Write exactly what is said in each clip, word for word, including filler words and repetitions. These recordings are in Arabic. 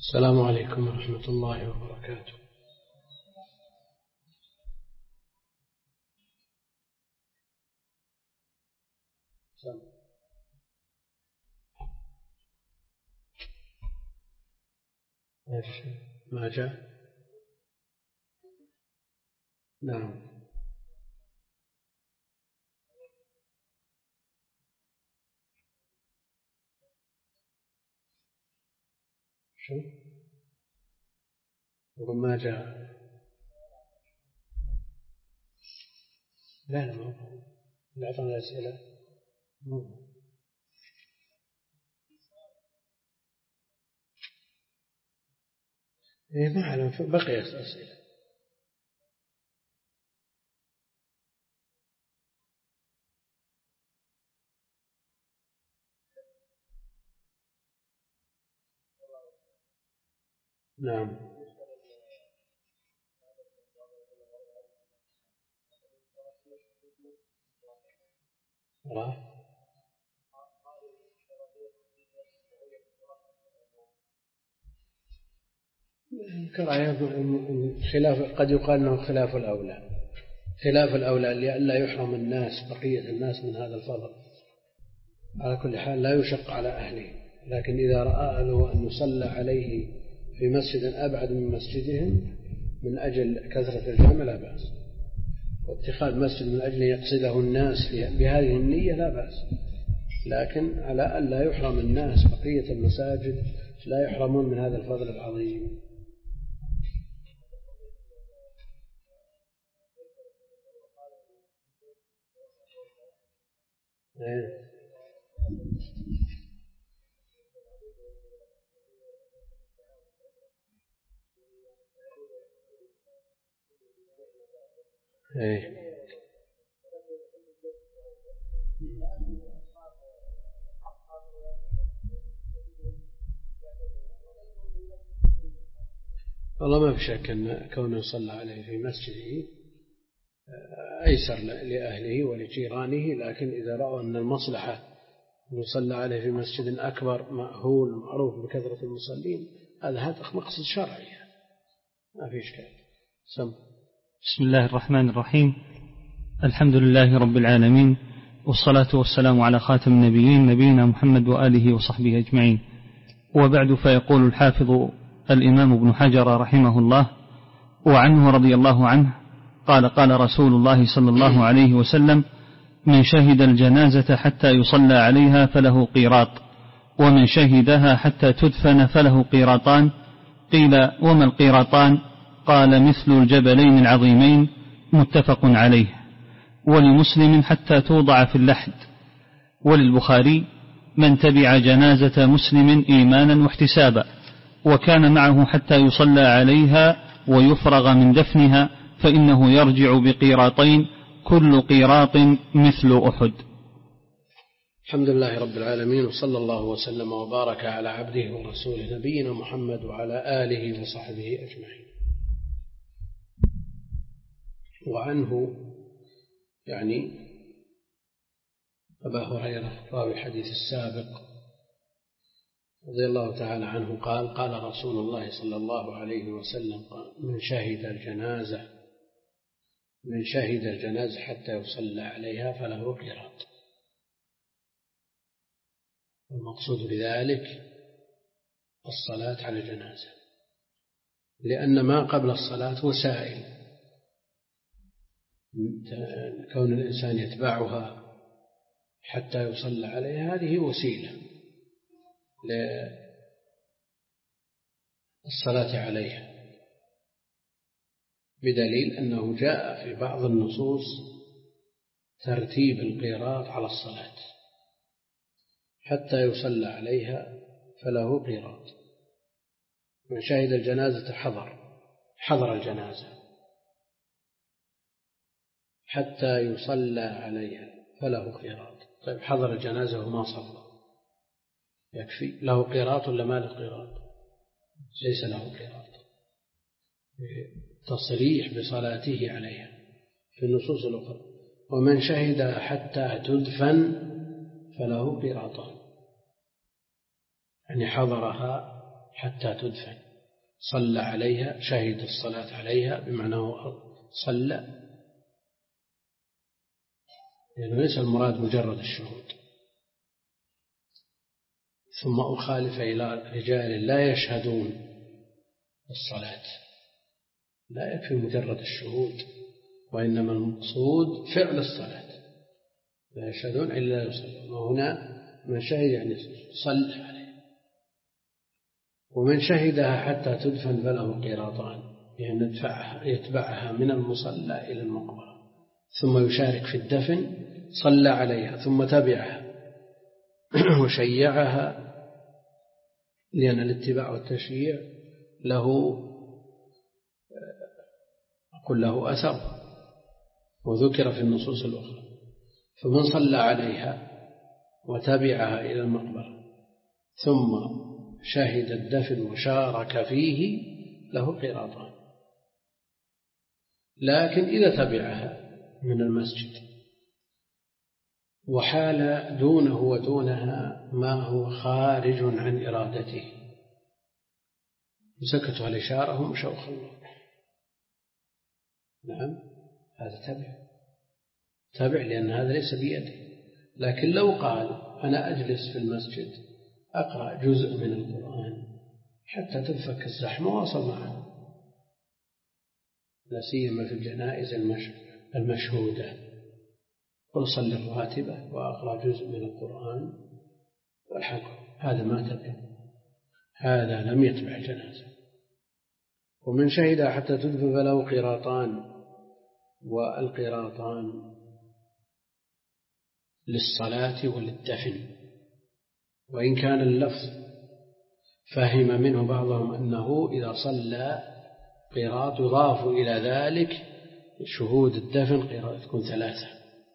السلام عليكم ورحمة الله وبركاته. ما جاء؟ نعم. شو؟ يقول ما جاء. لا لا ما هو لا أعطنا الأسئلة. إيه ما أعلم، بقي أسئلة. نعم. الله. خلاف، قد يقال أنه خلاف الأولى، خلاف الأولى لئلا يحرم الناس بقية الناس من هذا الفضل. على كل حال لا يشق على أهله، لكن إذا رأى له أن يصلى عليه في مسجد أبعد من مسجدهم من أجل كثرة الجمع لا بأس، واتخاذ مسجد من أجل يقصده الناس بهذه النية لا بأس، لكن على أن لا يحرم الناس بقية المساجد لا يحرمون من هذا الفضل العظيم. إيه. إيه. والله ما في شك أن كونه يصلى عليه في مسجده أيسر لأهله ولجيرانه، لكن إذا رأوا أن المصلحة يصلى عليه في مسجد أكبر مأهول معروف بكثرة المصلين، هذا هذا مقصد شرعي ما في إشكال. سم. بسم الله الرحمن الرحيم. الحمد لله رب العالمين، والصلاة والسلام على خاتم النبيين نبينا محمد وآله وصحبه أجمعين، وبعد. فيقول الحافظ الإمام ابن حجر رحمه الله: وعنه رضي الله عنه قال: قال رسول الله صلى الله عليه وسلم: من شهد الجنازة حتى يصلى عليها فله قيراط، ومن شهدها حتى تدفن فله قيراطان. قيل: وما القيراطان؟ قال: مثل الجبلين العظيمين. متفق عليه. ولمسلم: حتى توضع في اللحد. وللبخاري: من تبع جنازة مسلم إيمانا واحتسابا وكان معه حتى يصلى عليها ويفرغ من دفنها فإنه يرجع بقيراطين، كل قيراط مثل أحد. الحمد لله رب العالمين، وصلى الله وسلم وبارك على عبده ورسوله نبينا محمد وعلى آله وصحبه أجمعين. وعنه يعني أبا هريرة راوي الحديث السابق رضي الله تعالى عنه قال: قال رسول الله صلى الله عليه وسلم: من شهد الجنازة من شهد الجنازة حتى يصلى عليها فله قيراط. المقصود بذلك الصلاة على الجنازة، لأن ما قبل الصلاة وسائل، كون الإنسان يتبعها حتى يصلى عليها هذه وسيلة للصلاة عليها، بدليل أنه جاء في بعض النصوص ترتيب القيراط على الصلاة: حتى يصلى عليها فله قيراط. من شهد الجنازة حضر حضر الجنازة حتى يصلى عليها فله قيراط. طيب حضر الجنازة وما صلى يكفي له قيراط ولا ما له قيراط؟ ليس له قيراط، تصريح بصلاته عليها في النصوص الأخرى. ومن شهد حتى تدفن فله قيراطان، يعني حضرها حتى تدفن، صلى عليها، شهد الصلاة عليها، بمعنى صلى، لأنه ليس المراد مجرد الشهود. ثم أخالف إلى رجال لا يشهدون الصلاة، لا يكفي مجرد الشهود، وإنما المقصود فعل الصلاة، لا يشهدون إلا يصلون، وهنا من شهد يعني صلى عليه. ومن شهدها حتى تدفن فله قيراطان، لأن يعني يتبعها من المصلى إلى المقبرة، ثم يشارك في الدفن، صلى عليها ثم تبعها وشيعها، لأن الاتباع والتشييع له أقول له أثر، وذكر في النصوص الأخرى. فمن صلى عليها وتبعها إلى المقبرة ثم شهد الدفن وشارك فيه له قيراطان. لكن إذا تبعها من المسجد وحال دونه ودونها ما هو خارج عن إرادته، سكتوا الإشارة ومشوا خلوا، نعم هذا تبع تبع لأن هذا ليس بيده. لكن لو قال أنا أجلس في المسجد أقرأ جزء من القرآن حتى تنفك الزحمة واصل معه، لا سيما في الجنائز المشهودة، وأصلي الراتبة وأقرأ جزء من القرآن والحكم، هذا ما تبع، هذا لم يتبع الجنازة. ومن شهد حتى تدفن فله قيراطان، والقيراطان للصلاة وللدفن، وإن كان اللفظ فهم منه بعضهم أنه إذا صلى قيراط يضاف إلى ذلك شهود الدفن قيراط تكون ثلاثة.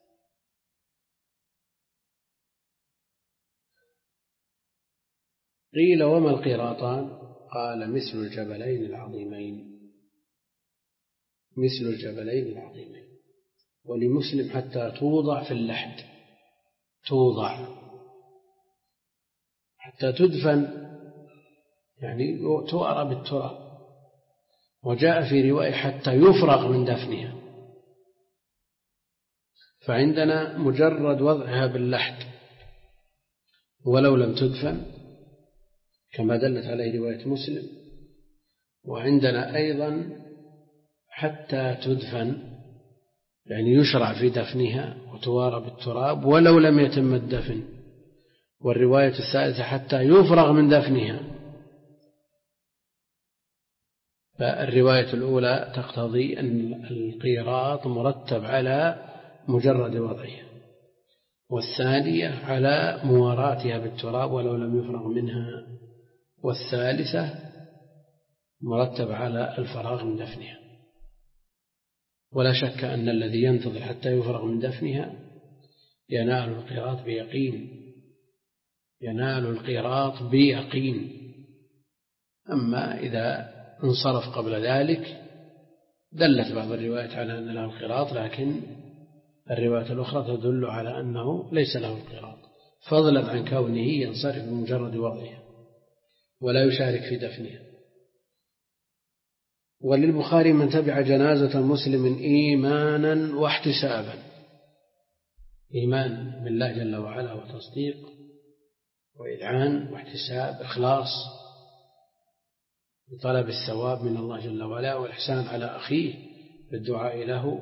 قيل وما القيراطان؟ قال مثل الجبلين العظيمين، مثل الجبلين العظيمين. ولمسلم حتى توضع في اللحد، توضع حتى تدفن يعني تؤرى بالتراب. وجاء في رواية حتى يفرغ من دفنها، فعندنا مجرد وضعها باللحد ولو لم تدفن كما دلت عليه رواية مسلم. وعندنا أيضا حتى تدفن يعني يشرع في دفنها وتوارى بالتراب ولو لم يتم الدفن. والرواية الثالثة حتى يفرغ من دفنها. فالرواية الأولى تقتضي أن القيراط مرتب على مجرد وضعها، والثانية على مواراتها بالتراب ولو لم يفرغ منها، والثالثة مرتب على الفراغ من دفنها. ولا شك أن الذي ينتظر حتى يفرغ من دفنها ينال القيراط بيقين، ينال القيراط بيقين. أما إذا انصرف قبل ذلك دلت بعض الروايات على أن له القيراط، لكن الرواية الأخرى تدل على أنه ليس له القيراط، فضلا عن كونه ينصرف بمجرد وضعها ولا يشارك في دفنها. وللبخاري من تبع جنازة مسلم إيمانا واحتسابا، إيمان بالله جل وعلا وتصديق وإذعان واحتساب، إخلاص بطلب الثواب من الله جل وعلا والإحسان على أخيه بالدعاء له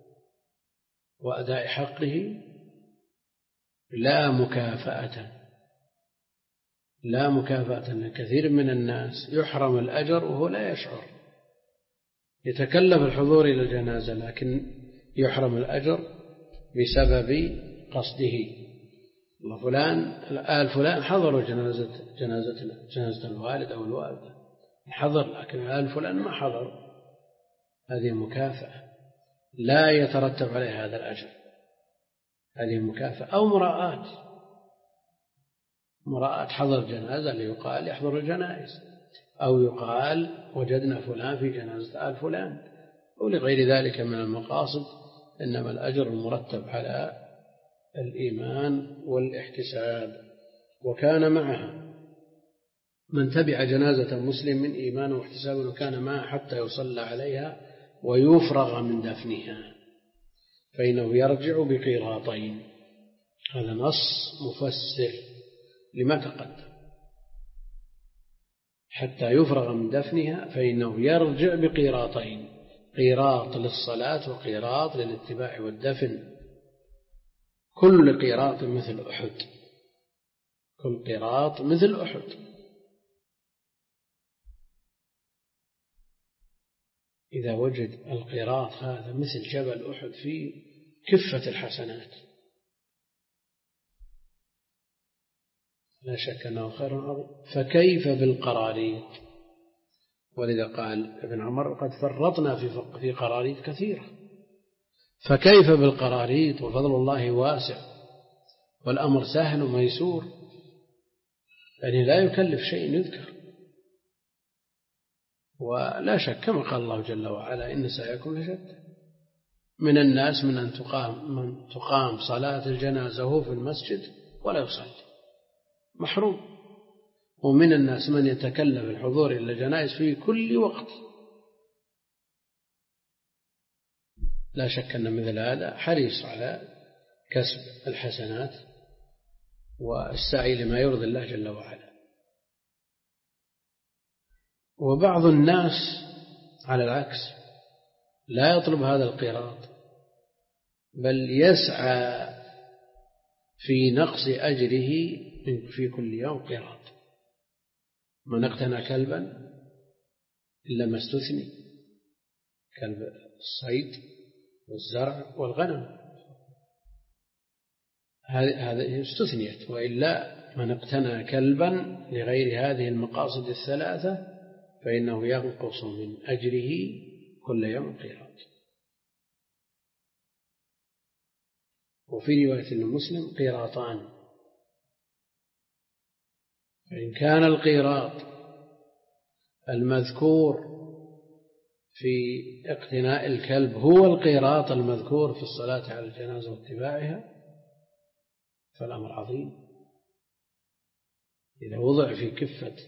وأداء حقه، لا مكافأة، لا مكافأة. كثير من الناس يحرم الأجر وهو لا يشعر، يتكلف الحضور إلى الجنازة لكن يحرم الأجر بسبب قصده. الله فلان آل فلان حضروا جنازة جنازة جنازة الوالد أو الوالدة، حضر، لكن آل فلان ما حضر، هذه مكافأة لا يترتب عليها هذا الأجر، هذه مكافأة. أو مراءات، مراءات حضر جنازة ليقال يحضر الجنائز، أو يقال وجدنا فلان في جنازة آل فلان، أو لغير ذلك من المقاصد. إنما الأجر المرتب على الإيمان والاحتساب. وكان معها من تبع جنازة مسلم من إيمان واحتساب وكان معه حتى يصلى عليها ويفرغ من دفنها فإنه يرجع بقيراطين. هذا نص مفسر لما تقدم. حتى يفرغ من دفنها فإنه يرجع بقيراطين، قيراط للصلاة وقيراط للاتباع والدفن. كل قيراط مثل أحد، كل قيراط مثل أحد. إذا وجد القيراط هذا مثل جبل أحد في كفة الحسنات لا شك أنه خير عظيم. فكيف بالقراريط؟ ولذا قال ابن عمر قد فرطنا في في قراريط كثيرة. فكيف بالقراريط وفضل الله واسع والأمر سهل وميسور، يعني لا يكلف شيء يذكر. ولا شك كما قال الله جل وعلا إن سعيكم لشتى. من الناس من أن تقام, من تقام صلاة الجنازة وهو في المسجد ولا يصلي محروم، ومن الناس من يتكلف الحضور إلى الجنائز في كل وقت. لا شك أن مثل هذا حريص على كسب الحسنات والسعي لما يرضي الله جل وعلا. وبعض الناس على العكس لا يطلب هذا القيراط، بل يسعى في نقص أجره في كل يوم قيراط. من اقتنى كلبا إلا ما استثني، كلب الصيد والزرع والغنم هذه استثنيت، وإلا من اقتنى كلبا لغير هذه المقاصد الثلاثة فإنه ينقص من أجره كل يوم قيراط. وفي رواية المسلم قيراطان، فإن كان القيراط المذكور في اقتناء الكلب هو القيراط المذكور في الصلاة على الجنازة واتباعها فالأمر عظيم. إذا وضع في كفة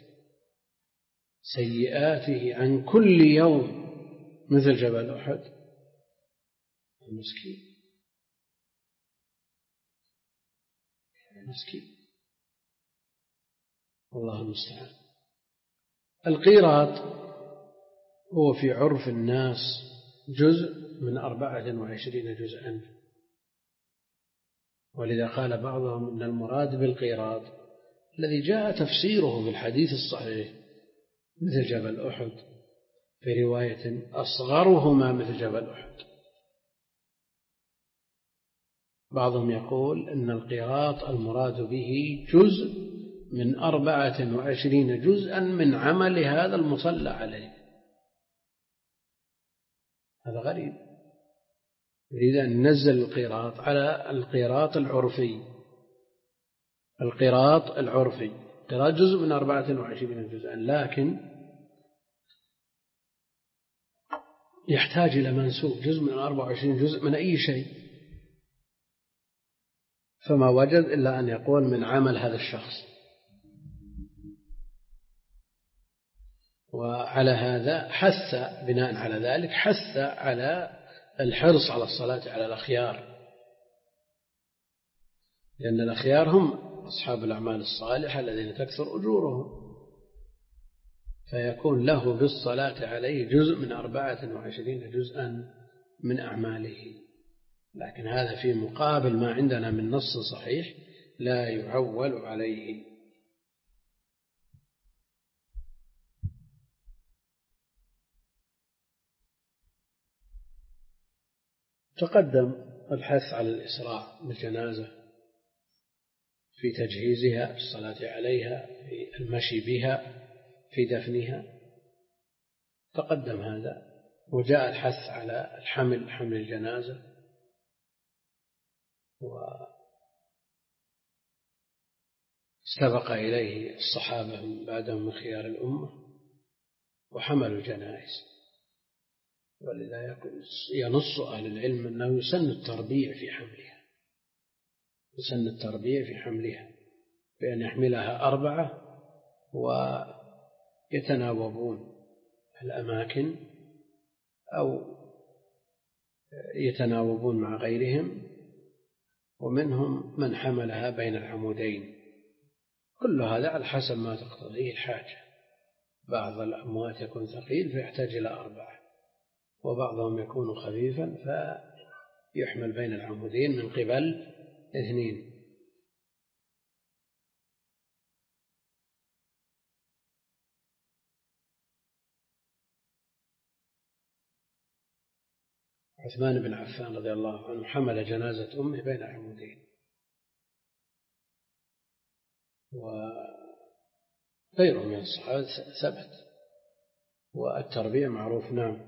سيئاته عن كل يوم مثل جبل أحد المسكين مسكين والله المستعان. القيراط هو في عرف الناس جزء من أربعة وعشرين جزءا، ولذا قال بعضهم إن المراد بالقيراط الذي جاء تفسيره في الحديث الصحيح مثل جبل أحد، في رواية أصغرهما مثل جبل أحد. بعضهم يقول إن القيراط المراد به جزء من أربعة وعشرين جزءا من عمل هذا المصلى عليه. هذا غريب، يريد أن ينزل القيراط على القيراط العرفي. القيراط العرفي قيراط جزء من أربعة وعشرين جزءا، لكن يحتاج إلى منسوب جزء من أربعة وعشرين جزء من أي شيء، فما وجد إلا أن يقول من عمل هذا الشخص. وعلى هذا حث، بناء على ذلك حث على الحرص على الصلاة على الأخيار، لأن الأخيار هم أصحاب الأعمال الصالحة الذين تكثر أجورهم، فيكون له بالصلاة عليه جزء من أربعة وعشرين جزءا من أعماله. لكن هذا في مقابل ما عندنا من نص صحيح لا يعول عليه. تقدم الحث على الإسراع بالجنازة في تجهيزها، في الصلاة عليها، في المشي بها، في دفنها، تقدم هذا. وجاء الحث على الحمل، حمل الجنازة، واستبق إليه الصحابة من بعدهم من خيار الأمة وحملوا الجنائز. ولذا ينص أهل العلم أنه يسن التربيع في حملها، يسن التربيع في حملها بأن يحملها أربعة ويتناوبون الأماكن أو يتناوبون مع غيرهم، ومنهم من حملها بين العمودين. كل هذا على حسب ما تقتضيه الحاجة. بعض الأموات يكون ثقيل فيحتاج إلى أربعة، وبعضهم يكون خفيفا فيحمل بين العمودين من قبل اثنين. عثمان بن عفان رضي الله عنه حمل جنازة أمه بين عمودين، وغيره من الصحابة ثبت، والتربية معروف. نعم.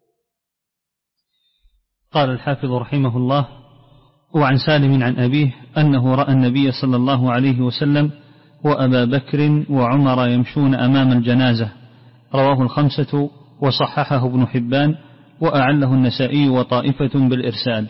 قال الحافظ رحمه الله: وعن سالم عن أبيه أنه رأى النبي صلى الله عليه وسلم وأبا بكر وعمر يمشون أمام الجنازة. رواه الخمسة وصححه ابن حبان وأعله النسائي وطائفة بالإرسال.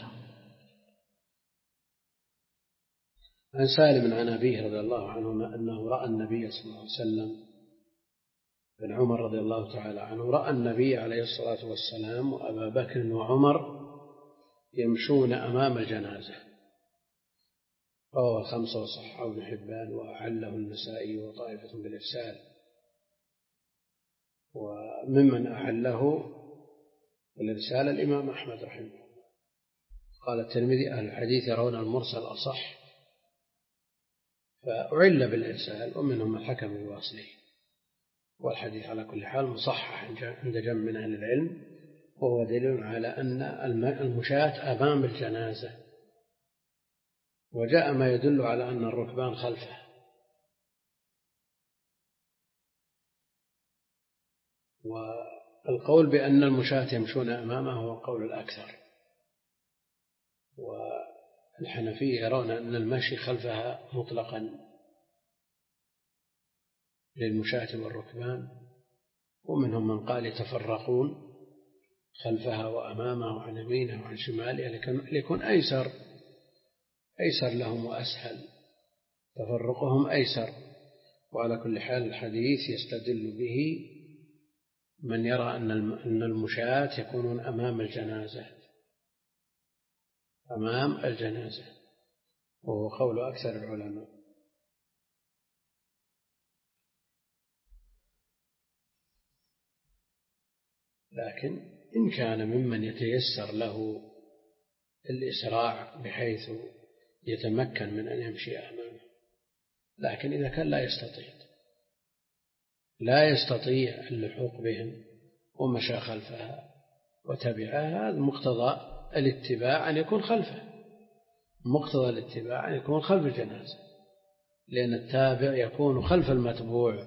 عن سالم عن أبيه رضي الله عنهما أنه رأى النبي صلى الله عليه وسلم، بن عمر رضي الله تعالى عنه رأى النبي عليه الصلاة والسلام وأبا بكر وعمر يمشون أمام الجنازة. رواه الخمسة وصححه ابن حبان وأعله النسائي وطائفة بالإرسال. وممن أعله بالإرسال الإمام أحمد رحمه الله. قال الترمذي: أهل الحديث يرون المرسل أصح، فأعل بالإرسال، ومنهم الحكم بواصله. والحديث على كل حال مصحح عند جمع من أهل العلم، وهو دليل على أن المشاة أمام الجنازة، وجاء ما يدل على أن الركبان خلفه. والقول بأن المشاة يمشون أمامه هو قول الأكثر، والحنفية يرون أن المشي خلفها مطلقا للمشاة والركبان، ومنهم من قال يتفرقون خلفها وأمامه وعن يمينه وعن شماله ليكون أيسر أيسر لهم وأسهل، تفرقهم أيسر. وعلى كل حال الحديث يستدل به من يرى أن المشاة يكونون أمام الجنازة أمام الجنازة وهو قول أكثر العلماء. لكن إن كان ممن يتيسر له الإسراع بحيث يتمكن من أن يمشي أمامه، لكن إذا كان لا يستطيع لا يستطيع اللحوق بهم ومشى خلفها وتبعها، هذا مقتضى الاتباع أن يكون خلفه، مقتضى الاتباع أن يكون خلف الجنازة، لأن التابع يكون خلف المتبوع.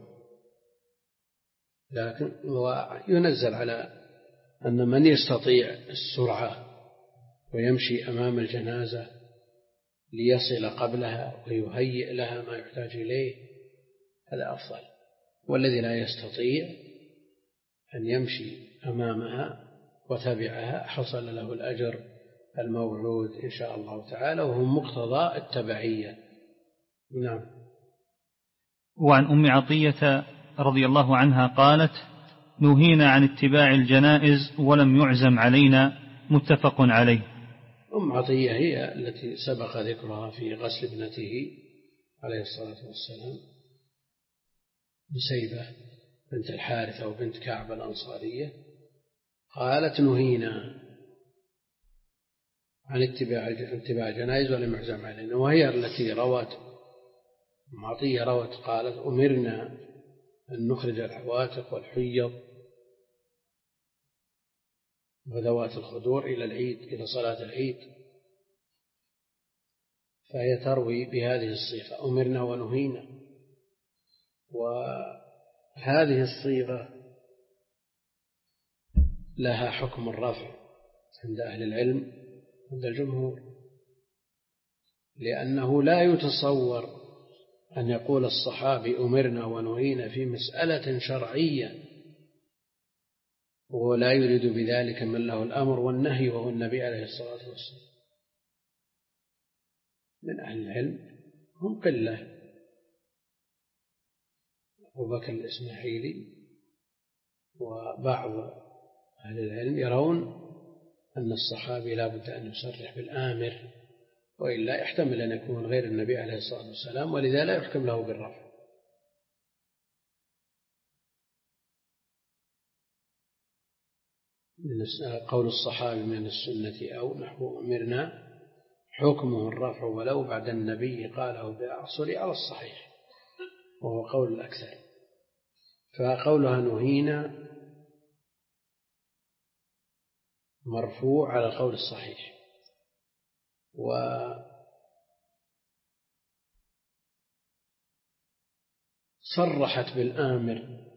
لكن وينزل على أن من يستطيع السرعة ويمشي أمام الجنازة ليصل قبلها ويهيئ لها ما يحتاج إليه، هذا أفضل. والذي لا يستطيع أن يمشي أمامها وتبعها حصل له الأجر الموعود إن شاء الله تعالى، وهو مقتضى التبعية. نعم. وعن أم عطية رضي الله عنها قالت: نهينا عن اتباع الجنائز ولم يعزم علينا، متفق عليه. أم عطية هي التي سبق ذكرها في غسل ابنته عليه الصلاة والسلام، نسيبة بنت الحارث أو بنت كعب الأنصارية. قالت: نهينا عن اتباع اتباع الجنائز ولم يعزم علينا. وهي التي روت أم عطية روت قالت: أمرنا أن نخرج العواتق والحيض وذوات الخدور إلى العيد، إلى صلاة العيد. فهي تروي بهذه الصيغة: أمرنا ونهينا. وهذه الصيغة لها حكم الرفع عند أهل العلم عند الجمهور، لأنه لا يتصور أن يقول الصحابي أمرنا ونهينا في مسألة شرعية ولا يريد بذلك من له الأمر والنهي وهو النبي عليه الصلاة والسلام. من أهل العلم هم قلة، أبو بكر الإسماعيلي وبعض أهل العلم يرون أن الصحابي لا بد أن يصرح بالآمر، وإلا يحتمل أن يكون غير النبي عليه الصلاة والسلام، ولذا لا يحكم له بالرفع. قول الصحابي من السنة أو نحو أمرنا حكمه الرفع ولو بعد النبي قاله بأعصر على الصحيح، وهو قول الأكثر. فقولها نهينا مرفوع على القول الصحيح، وصرحت بالآمر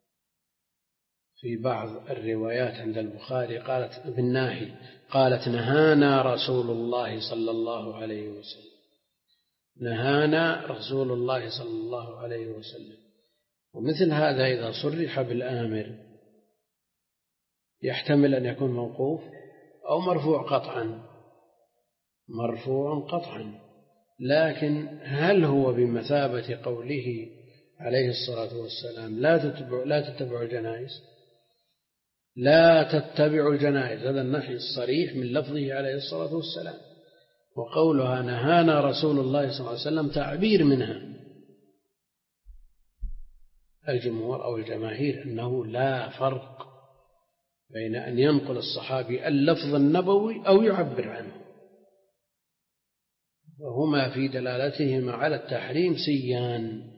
في بعض الروايات عند البخاري قالت بالناهي، قالت نهانا رسول الله صلى الله عليه وسلم، نهانا رسول الله صلى الله عليه وسلم. ومثل هذا إذا صرح بالآمر يحتمل أن يكون موقوف أو مرفوع قطعا، مرفوع قطعا، لكن هل هو بمثابة قوله عليه الصلاة والسلام لا تتبع لا تتبع الجنائز، لا تتبع الجنائز، هذا النهي الصريح من لفظه عليه الصلاة والسلام. وقولها نهانا رسول الله صلى الله عليه وسلم تعبير منها. الجمهور أو الجماهير أنه لا فرق بين أن ينقل الصحابي اللفظ النبوي أو يعبر عنه، وهما في دلالتهما على التحريم سيان.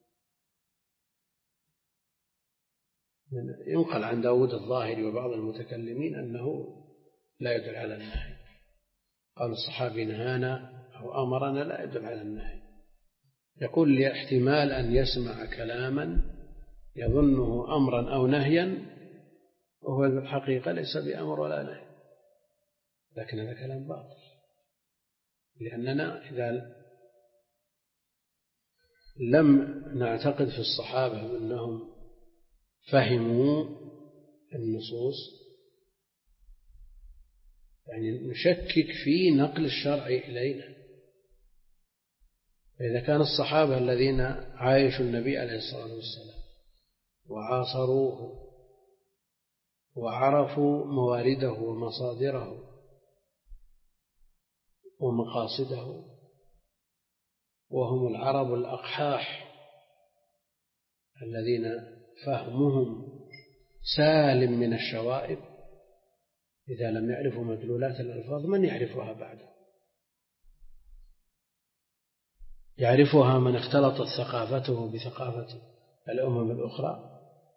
ينقل عن داود الظاهري وبعض المتكلمين أنه لا يدل على النهي، قال الصحابي نهانا أو أمرنا لا يدل على النهي. يقول لي احتمال أن يسمع كلاما يظنه أمرا أو نهيا وهو بالحقيقة ليس بأمر ولا نهي، لكن هذا كلام باطل، لأننا إذا لم نعتقد في الصحابة أنهم فهموا النصوص، يعني نشكك في نقل الشرع إلينا. فإذا كان الصحابة الذين عايشوا النبي عليه الصلاة والسلام وعاصروه وعرفوا موارده ومصادره ومقاصده، وهم العرب الأقحاح الذين فهمهم سالم من الشوائب، إذا لم يعرفوا مدلولات الألفاظ من يعرفها بعده؟ يعرفها من اختلطت ثقافته بثقافة الأمم الأخرى،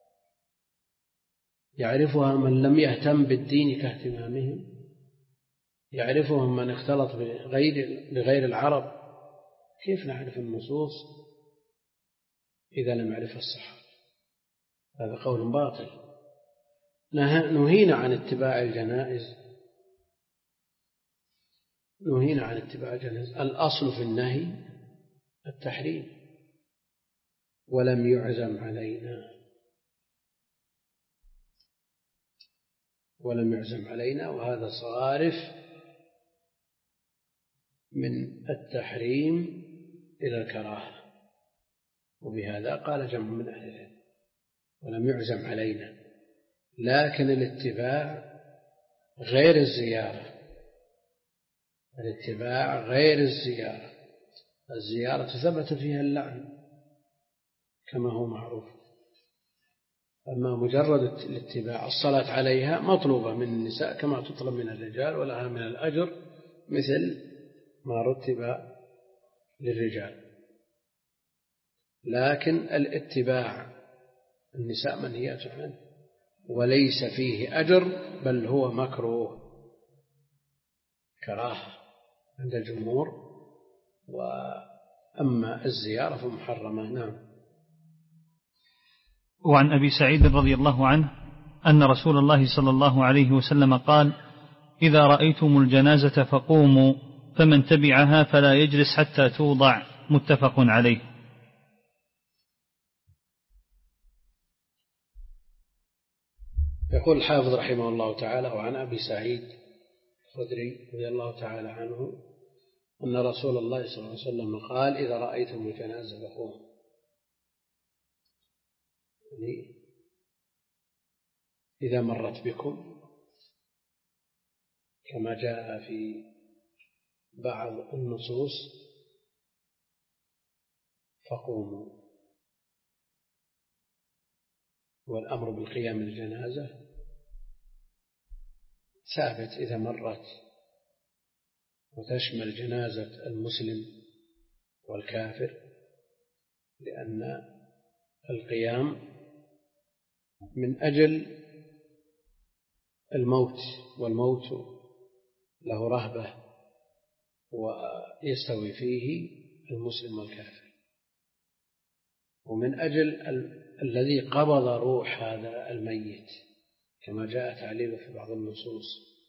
يعرفها من لم يهتم بالدين كاهتمامهم، يعرفهم من اختلط بغير بغير العرب. كيف نعرف النصوص إذا لم يعرفها الصحابة؟ هذا قول باطل. نهينا عن اتباع الجنائز، نهينا عن اتباع الجنائز، الأصل في النهي التحريم، ولم يعزم علينا ولم يعزم علينا وهذا صارف من التحريم إلى الكراهة، وبهذا قال جمع من أهل العلم ولم يعزم علينا. لكن الاتباع غير الزيارة، الاتباع غير الزيارة. الزيارة ثبت فيها اللعن كما هو معروف، أما مجرد الاتباع الصلاة عليها مطلوبة من النساء كما تطلب من الرجال، ولها من الأجر مثل ما رتب للرجال. لكن الاتباع النساء منهيات عنه وليس فيه أجر، بل هو مكروه كراهة عند الجمهور، وأما الزيارة فمحرمة. نعم. وعن أبي سعيد رضي الله عنه أن رسول الله صلى الله عليه وسلم قال: إذا رأيتم الجنازة فقوموا، فمن تبعها فلا يجلس حتى توضع. متفق عليه. يقول الحافظ رحمه الله تعالى: وعن أبي سعيد الخدري رضي الله تعالى عنه أن رسول الله صلى الله عليه وسلم قال: إذا رأيتم الجنازة فقوموا. يعني إذا مرت بكم كما جاء في بعض النصوص فقوموا. والأمر بالقيام للجنازة ثابت إذا مرت، وتشمل جنازة المسلم والكافر، لأن القيام من أجل الموت، والموت له رهبة ويستوي فيه المسلم والكافر، ومن أجل ال- الذي قبض روح هذا الميت كما جاء تعليله في بعض النصوص.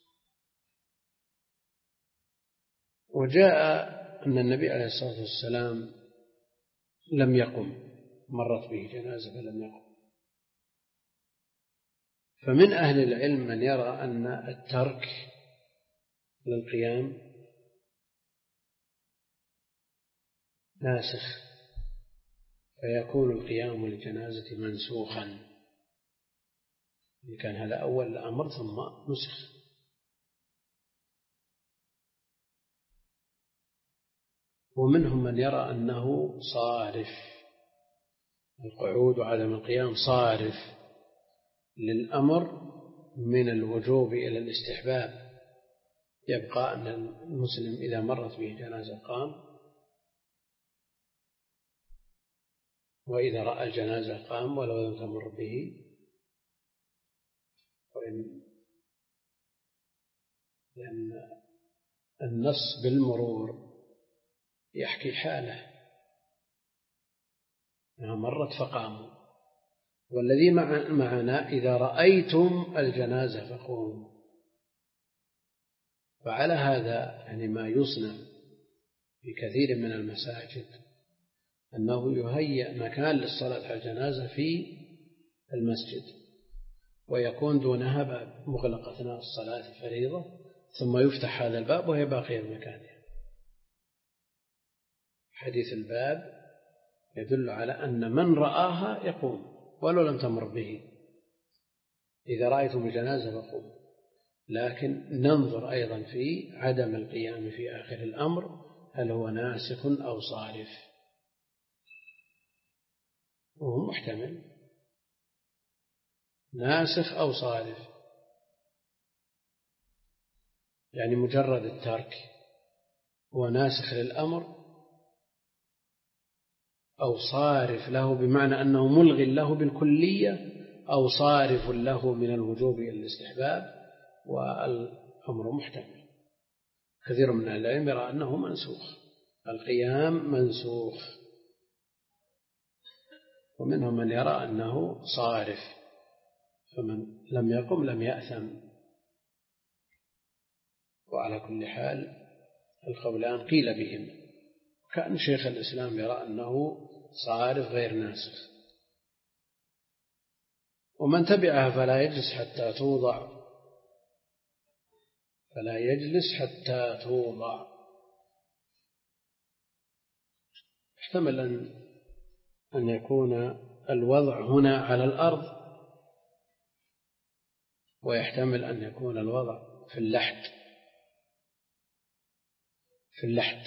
وجاء أن النبي عليه الصلاة والسلام لم يقم، مرت به جنازة فلم يقم. فمن أهل العلم من يرى أن الترك للقيام ناسخ، فيكون القيام للجنازة منسوخا، إن كان هذا أول الأمر ثم نسخ. ومنهم من يرى أنه صارف، القعود وعدم القيام صارف للأمر من الوجوب إلى الاستحباب، يبقى أن المسلم إذا مرت به جنازة قام، وإذا رأى الجنازة قام ولو لم تمر به. وإن لأن النص بالمرور يحكي حاله أنها مرت فقاموا. والذي معنا إذا رأيتم الجنازة فقوموا. فعلى هذا يعني ما يصنع في كثير من المساجد أنه يهيئ مكان للصلاة على الجنازة في المسجد، ويكون دونها باب مغلق أثناء الصلاة الفريضة، ثم يفتح هذا الباب وهي باقية بمكانها. حديث الباب يدل على أن من رآها يقوم ولو لم تمر به. إذا رأيتم الجنازة فقوموا، لكن ننظر أيضا في عدم القيام في آخر الأمر، هل هو ناسخ أو صارف؟ وهو محتمل ناسخ أو صارف، يعني مجرد الترك هو ناسخ للأمر، أو صارف له بمعنى أنه ملغ له بالكلية، أو صارف له من الوجوب إلى الاستحباب، والأمر محتمل. كثير من أهل العلم يرى أنه منسوخ، القيام منسوخ، ومنهم من يرى أنه صارف، فمن لم يقم لم يأثم. وعلى كل حال القولان قيل بهم، كأن شيخ الإسلام يرى أنه صارف غير ناسخ. ومن تبعها فلا يجلس حتى توضع، فلا يجلس حتى توضع. احتمل أن أن يكون الوضع هنا على الأرض، ويحتمل أن يكون الوضع في اللحد، في اللحد.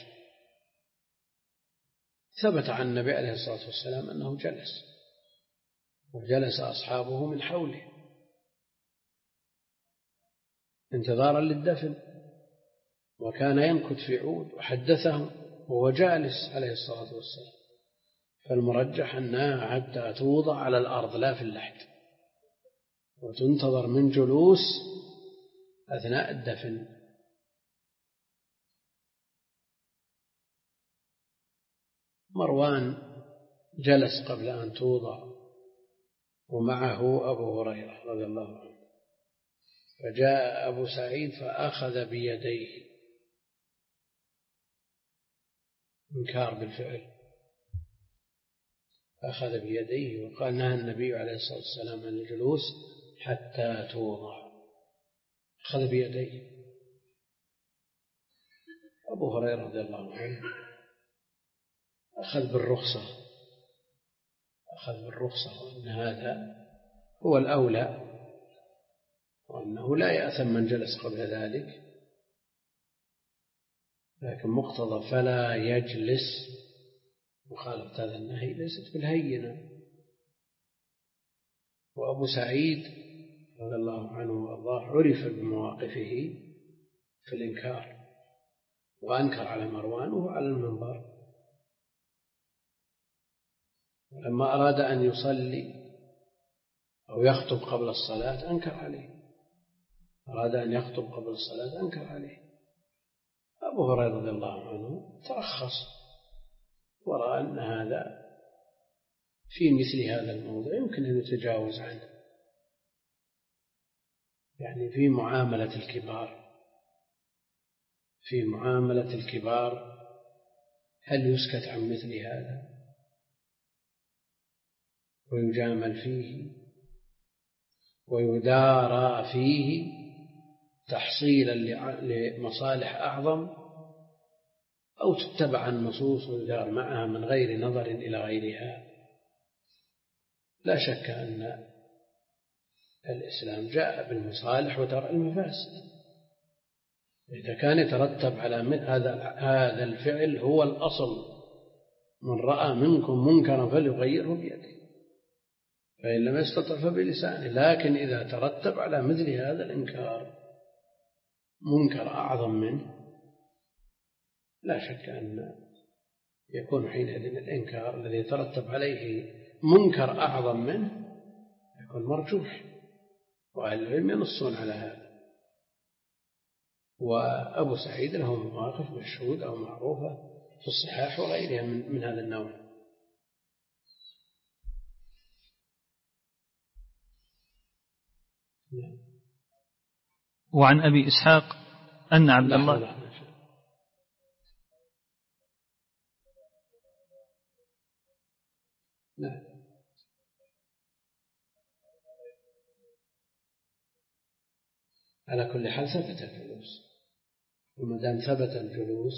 ثبت عن النبي عليه الصلاة والسلام أنه جلس، وجلس أصحابه من حوله انتظارا للدفن، وكان ينكت في عود وحدثهم وهو جالس عليه الصلاة والسلام. فالمرجح أنها حتى توضع على الأرض لا في اللحد، وتنتظر من جلوس أثناء الدفن. مروان جلس قبل أن توضع، ومعه أبو هريرة رضي الله عنه، فجاء أبو سعيد فأخذ بيديه، إنكار بالفعل، أخذ بيديه وقال نهى النبي عليه الصلاة والسلام عن الجلوس حتى توضع، أخذ بيديه. أبو هريرة رضي الله عنه أخذ بالرخصة، أخذ بالرخصة وأن هذا هو الأولى وأنه لا يأثم من جلس قبل ذلك، لكن مقتضى فلا يجلس مخالفة هذا النهي ليست بالهينة. وأبو سعيد رضي الله عنه وأرضاه عرف بمواقفه في الإنكار، وأنكر على مروان وهو على المنبر، ولما أراد أن يصلي أو يخطب قبل الصلاة أنكر عليه، أراد أن يخطب قبل الصلاة أنكر عليه. أبو هريرة رضي الله عنه ترخص ورأى أن هذا في مثل هذا الموضع يمكن أن يتجاوز عنه، يعني في معاملة الكبار في معاملة الكبار هل يسكت عن مثل هذا ويجامل فيه ويدارى فيه تحصيلا لمصالح أعظم، أو تتبع النصوص ويدار معها من غير نظر إلى غيرها؟ لا شك أن الإسلام جاء بالمصالح ودرء المفاسد. إذا كان يترتب على هذا هذا الفعل هو الأصل، من رأى منكم منكرا فليغيره بيده فإن لم يستطع فبلسانه، لكن إذا ترتب على مثل هذا الإنكار منكر أعظم منه لا شك أن يكون حينئذ الإنكار الذي يترتب عليه منكر أعظم منه يكون مرجوح، وأهل العلم ينصون على هذا. وأبو سعيد له مواقف مشهودة أو معروفة في الصحاح وغيرها من, من هذا النوع. وعن أبي إسحاق أن عبد الله نعم على كل حال ثبت الجلوس، وما دام ثبت الجلوس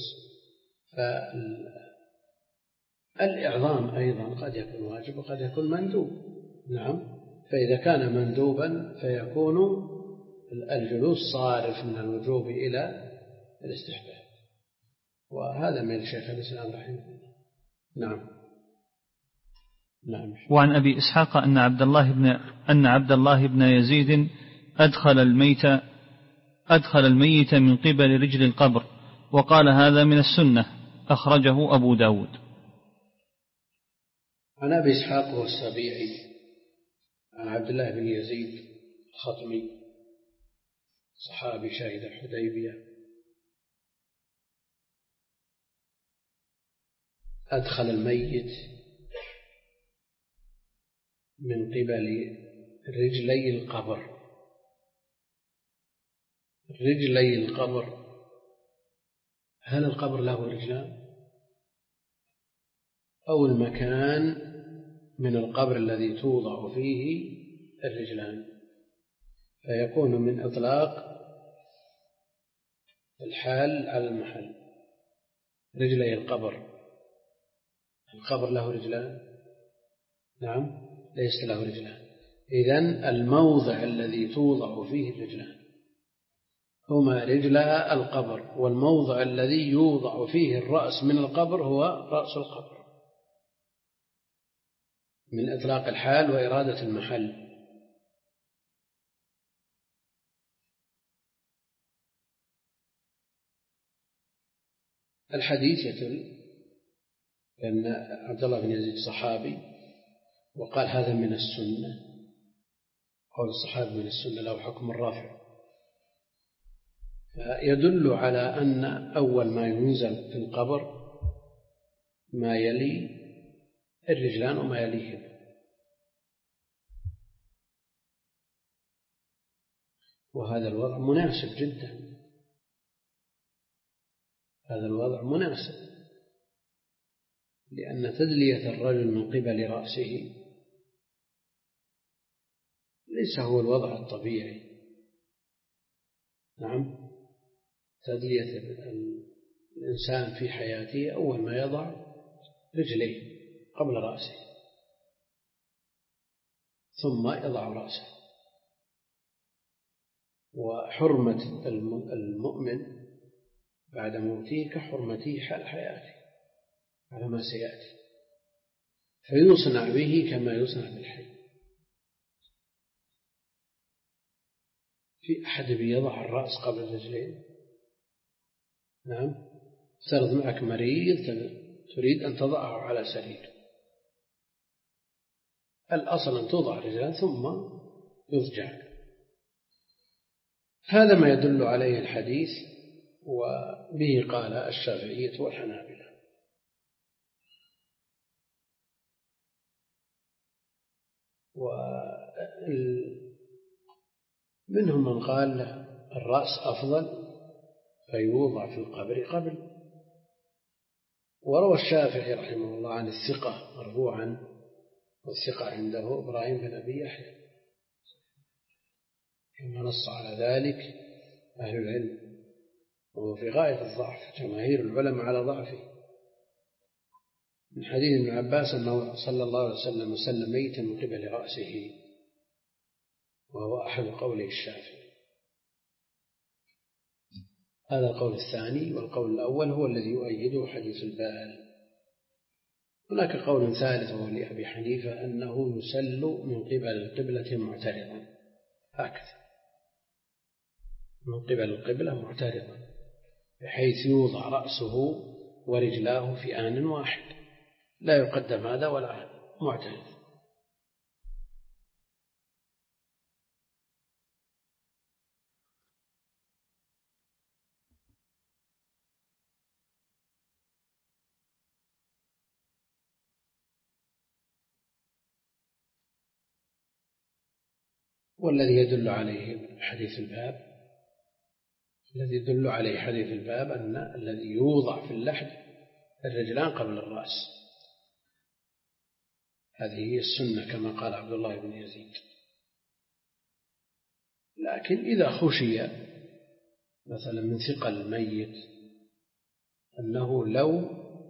فالإعظام أيضا قد يكون واجب وقد يكون مندوب. نعم، فإذا كان مندوبا فيكون الجلوس صارف من الوجوب إلى الاستحباب، وهذا من شيخ الإسلام رحمه الله. نعم. نعم. وعن أبي إسحاق أن عبد الله بن أن عبد الله بن يزيد أدخل الميت أدخل الميت من قبل رجل القبر، وقال هذا من السنة، أخرجه أبو داود. عن أبي إسحاق والسبيعي عن عبد الله بن يزيد الخطمي صحابي شاهد الحديبية أدخل الميت من قبل رجلي القبر. رجلي القبر، هل القبر له رجلان أو المكان من القبر الذي توضع فيه الرجلان؟ فيكون من إطلاق الحال على المحل. رجلي القبر، القبر له رجلان؟ نعم، ليس له رجلان. إذن الموضع الذي توضع فيه الرجلان هما رجلا القبر، والموضع الذي يوضع فيه الرأس من القبر هو رأس القبر، من إطلاق الحال وإرادة المحل. الحديث يدل أن عبد الله بن يزيد صحابي وقال هذا من السنة. قول الصحابي من السنة له حكم الرافع، يدل على أن أول ما ينزل في القبر ما يلي الرجلان وما يليهم، وهذا الوضع مناسب جدا. هذا الوضع مناسب لأن تدلية الرجل من قبل رأسه ليس هو الوضع الطبيعي. نعم، تدلية الإنسان في حياته أول ما يضع رجليه قبل رأسه، ثم يضع رأسه. وحرمة المؤمن بعد موته كحرمته حال حياته على ما سيأتي، فيصنع به كما يصنع بالحي. في أحد بيضع الرأس قبل الرجلين؟ نعم. افترض معك مريض تريد أن تضعه على سرير، الأصل أن توضع الرجلان ثم يضجع. هذا ما يدل عليه الحديث، وبه قال الشافعية والحنابلة. ومنهم من قال الرأس أفضل فيوضع في القبر قبل. وروى الشافعي رحمه الله عن الثقة مرفوعا، والثقة عنده إبراهيم بن أبي يحيى، كما نص على ذلك أهل العلم، وهو في غاية الضعف، جماهير العلماء على ضعفه، من حديث ابن عباس أنه صلى الله عليه وسلم سلم ميتا من قبل رأسه، وهو أحد قوله الشافعي. هذا القول الثاني، والقول الأول هو الذي يؤيده حديث البال. هناك قول ثالث وهو لأبي حنيفة أنه يسل من قبل القبلة معترضا، هكذا من قبل القبلة معترضا، بحيث يوضع رأسه ورجلاه في آن واحد، لا يقدم هذا ولا هذا، معترض. والذي يدل عليه حديث الباب الذي يدل عليه حديث الباب أن الذي يوضع في اللحد الرجلان قبل الرأس، هذه هي السنة كما قال عبد الله بن يزيد. لكن إذا خشي مثلا من ثقل الميت أنه لو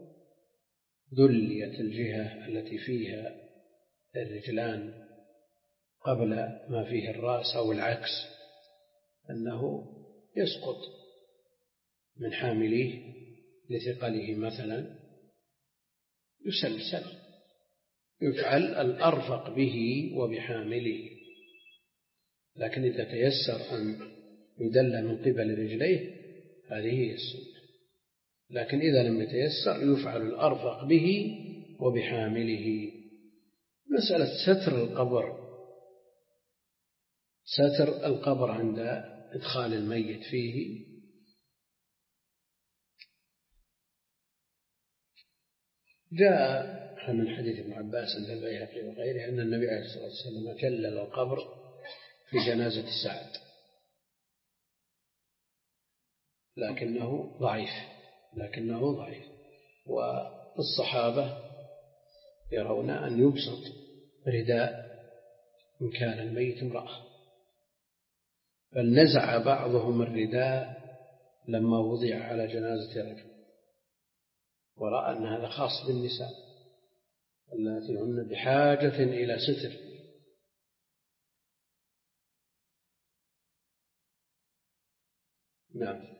دليت الجهة التي فيها الرجلان قبل ما فيه الرأس أو العكس، أنه يسقط من حامليه لثقله مثلا، يسلسل، يفعل الأرفق به وبحامله. لكن إذا تيسر أن يدل من قبل رجليه هذه هي السنة، لكن إذا لم يتيسر يفعل الأرفق به وبحامله. مسألة ستر القبر، ستر القبر عند إدخال الميت فيه، جاء من حديث ابن عباس عند البيهقي وغيره أن النبي عليه الصلاة والسلام جلل القبر في جنازة سعد، لكنه ضعيف لكنه ضعيف والصحابة يرون أن يبسط رداء إن كان الميت امرأة، بل نزع بعضهم الرداء لما وضع على جنازة رجل، ورأى أن هذا خاص بالنساء التي هن بحاجة إلى ستر. نعم.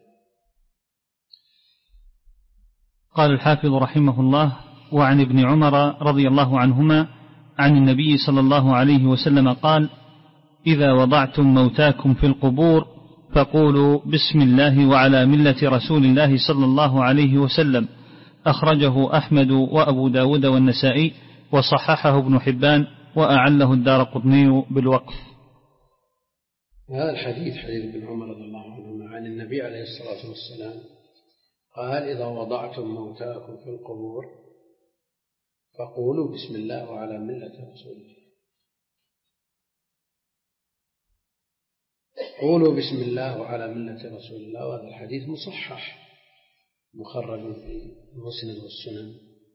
قال الحافظ رحمه الله: وعن ابن عمر رضي الله عنهما عن النبي صلى الله عليه وسلم قال: إذا وضعتم موتاكم في القبور فقولوا بسم الله وعلى ملة رسول الله صلى الله عليه وسلم. أخرجه أحمد وأبو داود والنسائي، وصححه ابن حبان، وأعله الدارقطني بالوقف. هذا الحديث حديث ابن عمر رضي الله عنهما عن النبي عليه الصلاة والسلام قال: إذا وضعتم موتاكم في القبور فقولوا بسم الله وعلى ملة رسول الله. قولوا بسم الله وعلى ملة رسول الله. وهذا الحديث مصحح مخرج في المسند والسنن،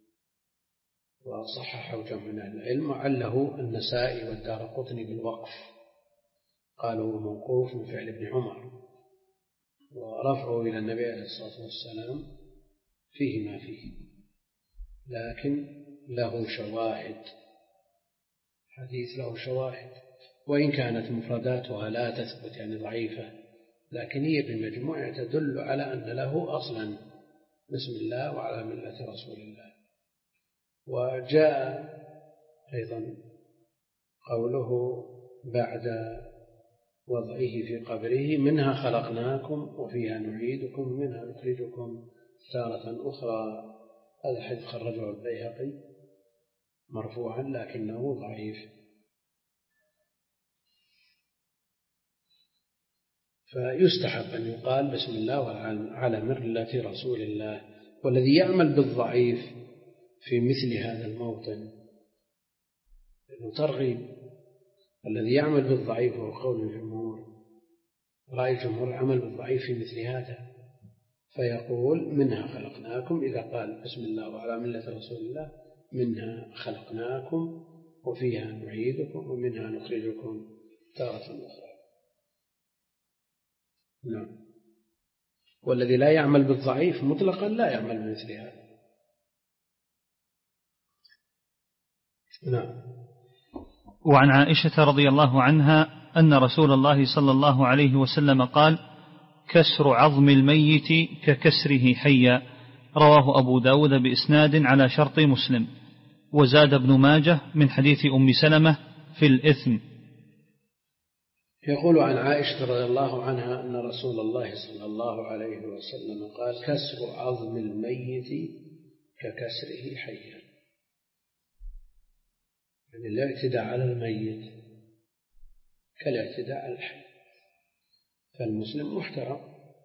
وصححه جمع من أهل العلم، وعله النسائي والدارقطني بالوقف، قالوا موقوف من فعل ابن عمر، ورفعه إلى النبي عليه الصلاة والسلام فيه ما فيه، لكن له شواهد حديث له شواهد، وإن كانت مفرداتها لا تثبت يعني ضعيفة، لكن هي بمجموعها تدل على أن له أصلا بسم الله وعلى ملة رسول الله. وجاء أيضا قوله بعد وضعه في قبره منها خلقناكم وفيها نعيدكم ومنها نخرجكم تارة أخرى. هذا الحديث خرجه البيهقي مرفوعا لكنه ضعيف. فيستحب أن يقال بسم الله وعلى ملة رسول الله. والذي يعمل بالضعيف في مثل هذا الموطن لأنه ترغيب، الذي يعمل بالضعيف هو قول الجمهور، رأي الجمهور العمل بالضعيف في مثل هذا، فيقول منها خلقناكم إذا قال بسم الله وعلى ملة رسول الله منها خلقناكم وفيها نعيدكم ومنها نخرجكم تارة أخرى. نعم. والذي لا يعمل بالضعيف مطلقا لا يعمل بمثل هذا. نعم. وعن عائشة رضي الله عنها أن رسول الله صلى الله عليه وسلم قال كسر عظم الميت ككسره حيا، رواه أبو داود بإسناد على شرط مسلم. وزاد ابن ماجه من حديث أم سلمة في الإثم. يقول عن عائشة رضي الله عنها أن رسول الله صلى الله عليه وسلم قال كسر عظم الميت ككسره حيا، يعني الاعتداء على الميت كالاعتداء على الحي، فالمسلم محترم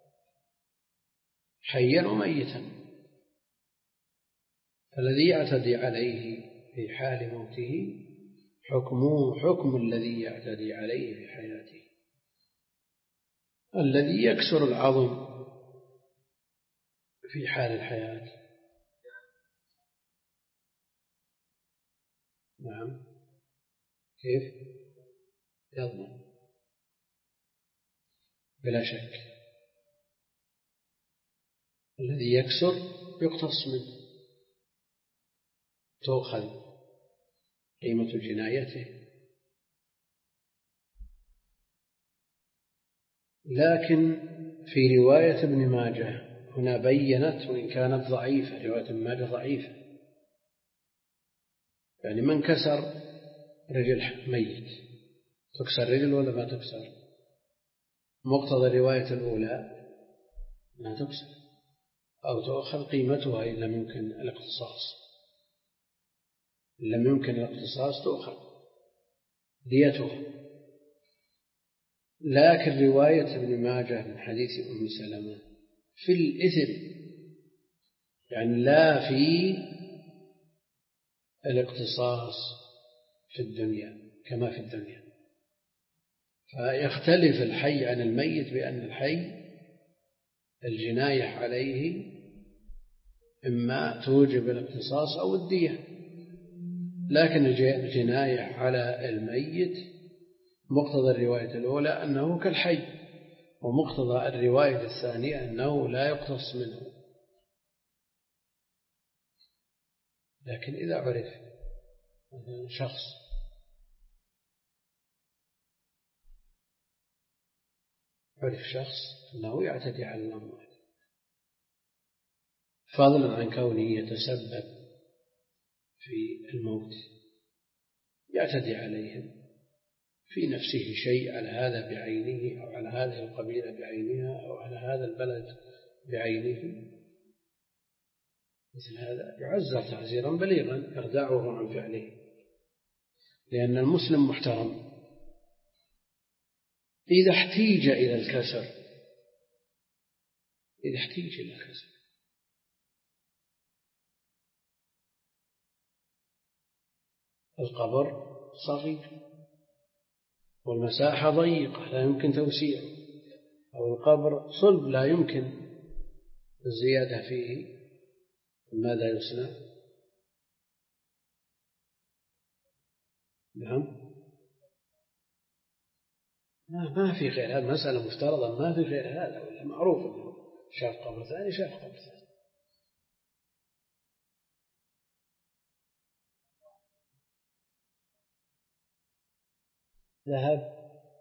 حيا وميتا، فالذي يعتدي عليه في حال موته حكمه حكم الذي يعتدي عليه في حياته. الذي يكسر العظم في حال الحياة نعم كيف يضمن بلا شك، الذي يكسر يقتص منه تؤخذ قيمة جنايته. لكن في رواية ابن ماجه هنا بينت وإن كانت ضعيفة، رواية ابن ماجه ضعيفة، يعني من كسر رجل ميت تكسر رجل ولا ما تكسر؟ مقتضى الرواية الأولى لا تكسر أو تؤخذ قيمتها إن لم يمكن الاقتصاص، إن لم يمكن الاقتصاص تؤخذ ديتها. لكن رواية ابن ماجه من حديث أم سلمة في الإثم، يعني لا في الاقتصاص في الدنيا كما في الدنيا، فيختلف الحي عن الميت بأن الحي الجناية عليه إما توجب الاقتصاص أو الدية، لكن الجناية على الميت مقتضى الرواية الأولى أنه كالحي، ومقتضى الرواية الثانية أنه لا يقتص منه. لكن إذا عرف شخص عرف شخص أنه يعتدي على الأموات فضلا عن كونه يتسبب في الموت، يعتدي عليهم في نفسه شيء على هذا بعينه أو على هذه القبيلة بعينها أو على هذا البلد بعينه، مثل هذا يعزر تعزيرا بليغا يردعه عن فعله، لأن المسلم محترم. إذا احتيج إلى الكسر إذا احتيج إلى الكسر القبر صغير والمساحة ضيقة لا يمكن توسيعه، أو القبر صلب لا يمكن الزيادة فيه، ماذا يصنع؟ نعم ما في غير هذا، مسألة مفترضة ما في غير هذا، ولا معروف أنه شاف قبر ثاني شاف قبر ثاني. ذهب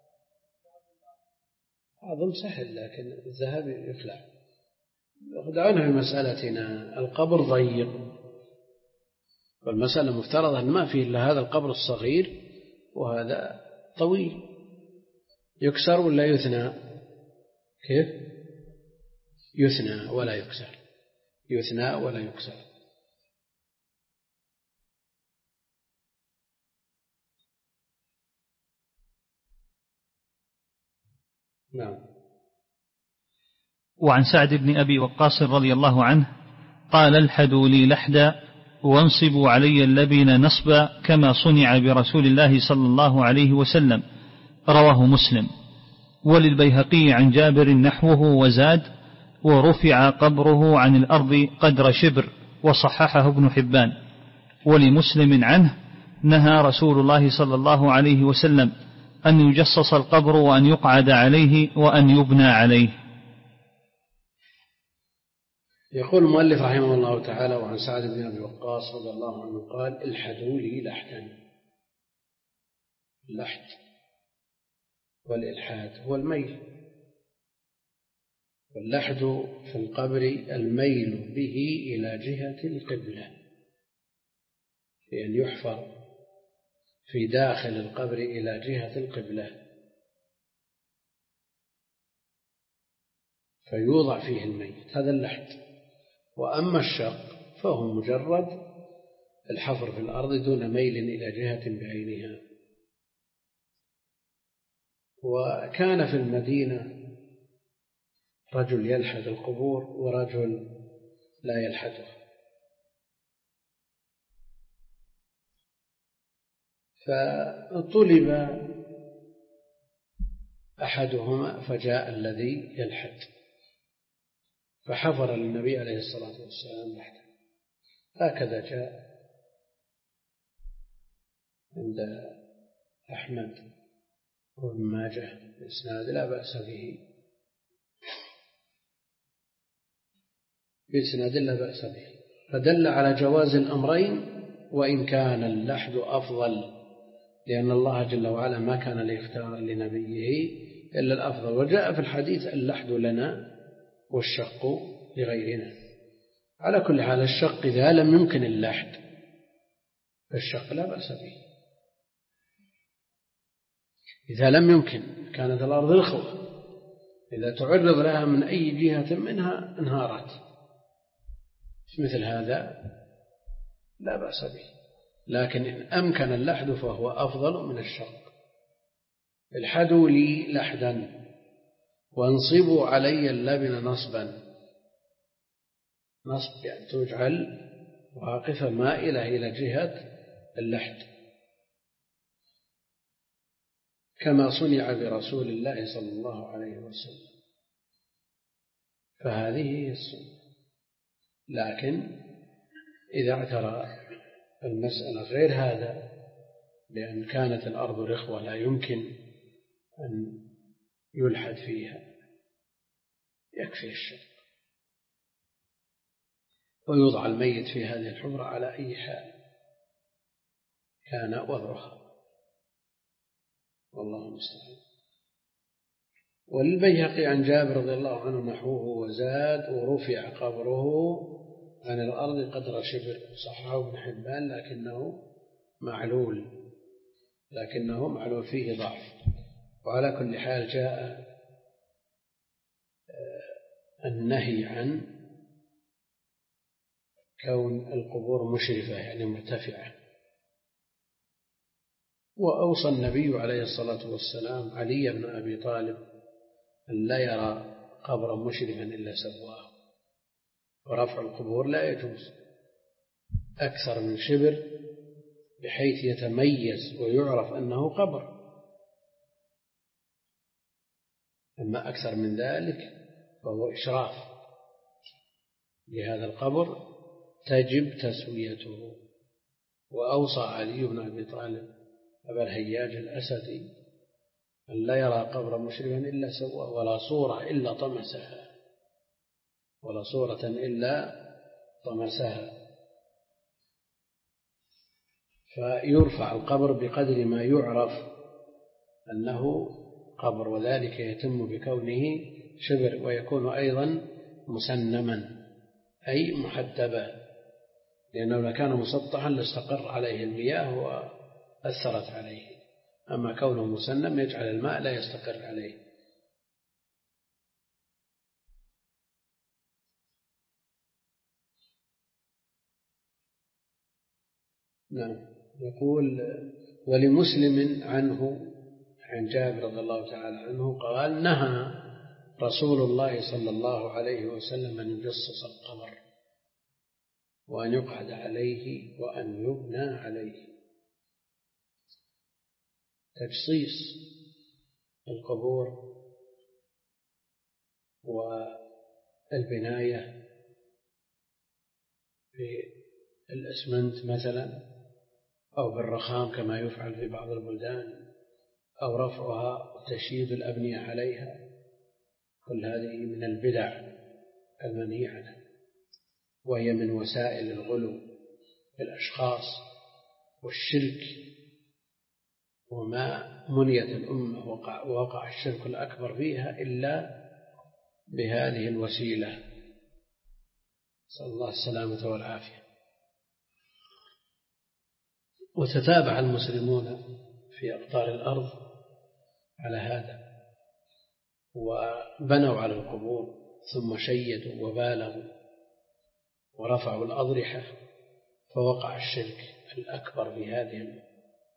أظن سهل، لكن الذهب يخلع. دعونا في مسألتنا. القبر ضيق، والمسألة مفترضة أن ما فيه إلا هذا القبر الصغير وهذا طويل، يكسر ولا يثنى؟ كيف؟ يثنى ولا يكسر، يثنى ولا يكسر. نعم. وعن سعد بن أبي وقاص رضي الله عنه قال: الحدوا لي لحدا وانصبوا علي اللبن نصبا كما صنع برسول الله صلى الله عليه وسلم. رواه مسلم. وللبيهقي عن جابر نحوه وزاد: ورفع قبره عن الأرض قدر شبر، وصححه ابن حبان. ولمسلم عنه: نهى رسول الله صلى الله عليه وسلم أن يجصص القبر وأن يقعد عليه وأن يبنى عليه. يقول المؤلف رحمه الله تعالى: وعن سعد بن أبي وقاص رضي الله عنه قال: الحدوا لي لحدا. اللحد والإلحاد هو الميل، واللحد في القبر الميل به إلى جهة القبلة، بأن يحفر في داخل القبر إلى جهة القبلة فيوضع فيه الميت، هذا اللحد. وأما الشق فهو مجرد الحفر في الأرض دون ميل إلى جهة بعينها. وكان في المدينة رجل يلحد القبور ورجل لا يلحدها، فطلب أحدهما فجاء الذي يلحد فحفر للنبي عليه الصلاة والسلام لحدا. هكذا جاء عند أحمد وابن ماجه بإسناد لا بأس به، بإسناد لا بأس به، فدل على جواز الأمرين، وإن كان اللحد أفضل، لأن الله جل وعلا ما كان ليختار لنبيه إلا الأفضل. وجاء في الحديث: اللحد لنا والشق لغيرنا. على كل حال الشق إذا لم يمكن اللحد فالشق لا بأس به. إذا لم يمكن، كانت الأرض رخوة، إذا تعرض لها من أي جهة منها انهارت، مثل هذا لا بأس به. لكن إن أمكن اللحد فهو أفضل من الشق. الحدوا لي لحدا وانصبوا علي اللبن نصبا. نصب يعني تجعل واقفة مائلة إلى جهة اللحد، كما صنع برسول الله صلى الله عليه وسلم. فهذه هي السنة. لكن إذا اعترى المسألة غير هذا، لأن كانت الأرض رخوة لا يمكن أن يلحد فيها، يكفي الشق ويوضع الميت في هذه الحفرة على أي حال كان وضعها، والله المستعان. وللبيهقي عن جابر رضي الله عنه نحوه وزاد: ورفع قبره عن الأرض قدر شبر. صححه ابن حبان لكنه معلول، لكنه معلول فيه ضعف. وعلى كل حال جاء النهي عن كون القبور مشرفة يعني مرتفعة. وأوصى النبي عليه الصلاة والسلام علي بن أبي طالب أن لا يرى قبرا مشرفا إلا سواه، ورفع القبور لا يجوز أكثر من شبر بحيث يتميز ويعرف أنه قبر. أما أكثر من ذلك فهو إشراف لهذا القبر تجب تسويته. وأوصى علي بن أبي طالب أبا الهياج الأسدي أن لا يرى قبر مشرفا إلا سواه، ولا صورة إلا طمسها، ولا صورة إلا طمسها. فيرفع القبر بقدر ما يعرف أنه قبر، وذلك يتم بكونه شبر، ويكون أيضا مسنما أي محدبا، لأنه لو كان مسطحا لاستقر عليه المياه وأثرت عليه، أما كونه مسنم يجعل الماء لا يستقر عليه. نعم. يقول: ولمسلم عنه عن جابر رضي الله تعالى عنه قال: نهى رسول الله صلى الله عليه وسلم أن يجصص القبر وأن يقعد عليه وأن يبنى عليه. تجصيص القبور والبناية بالإسمنت مثلا أو بالرخام كما يفعل في بعض البلدان، أو رفعها وتشييد الأبنية عليها، كل هذه من البدع المنهي عنها، وهي من وسائل الغلو في الأشخاص والشرك، وما منيت الأمة وقع, وقع الشرك الأكبر فيها إلا بهذه الوسيلة، نسأل الله السلامة والعافية. وتتابع المسلمون في أقطار الأرض على هذا، وبنوا على القبور ثم شيدوا وبالغوا ورفعوا الأضرحة، فوقع الشرك الأكبر في هذه الأمة.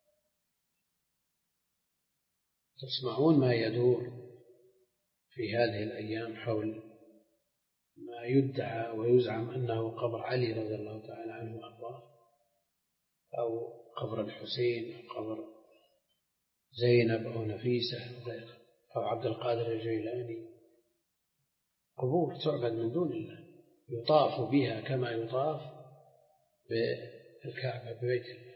تسمعون ما يدور في هذه الأيام حول ما يدعى ويزعم أنه قبر علي رضي الله تعالى عنه وأرضاه، أو قبر الحسين، أو قبر زينب أو نفيسة وغيرها، أو عبد القادر الجيلاني. قبور تعبد من دون الله، يطاف بها كما يطاف بالكعبة ببيت الله.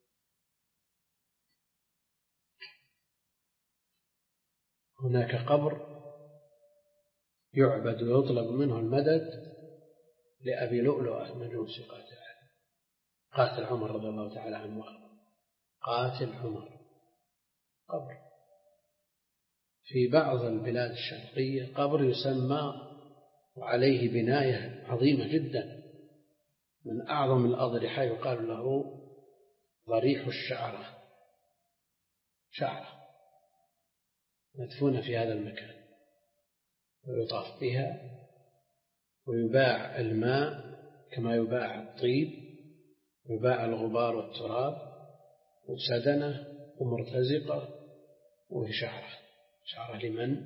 هناك قبر يعبد ويطلب منه المدد لأبي لؤلؤة المجوسي قاتل قاتل عمر رضي الله تعالى عنه، قاتل عمر. قبر في بعض البلاد الشرقية قبر يسمى وعليه بناية عظيمة جدا من أعظم الأضرحة، يقال له ضريح الشعرة، شعرة مدفونة في هذا المكان، ويطاف بها ويباع الماء كما يباع الطيب، ويباع الغبار والتراب، وسدنة ومرتزقة وشعرة. شعرة لمن؟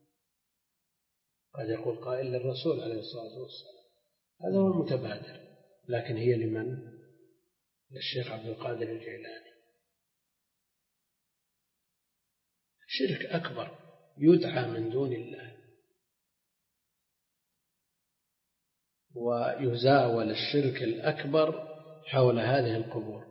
قد يقول قائل للرسول عليه الصلاة والسلام، هذا هو المتبادر، لكن هي لمن؟ للشيخ عبد القادر الجيلاني. شرك أكبر يدعى من دون الله، ويزاول الشرك الأكبر حول هذه القبور.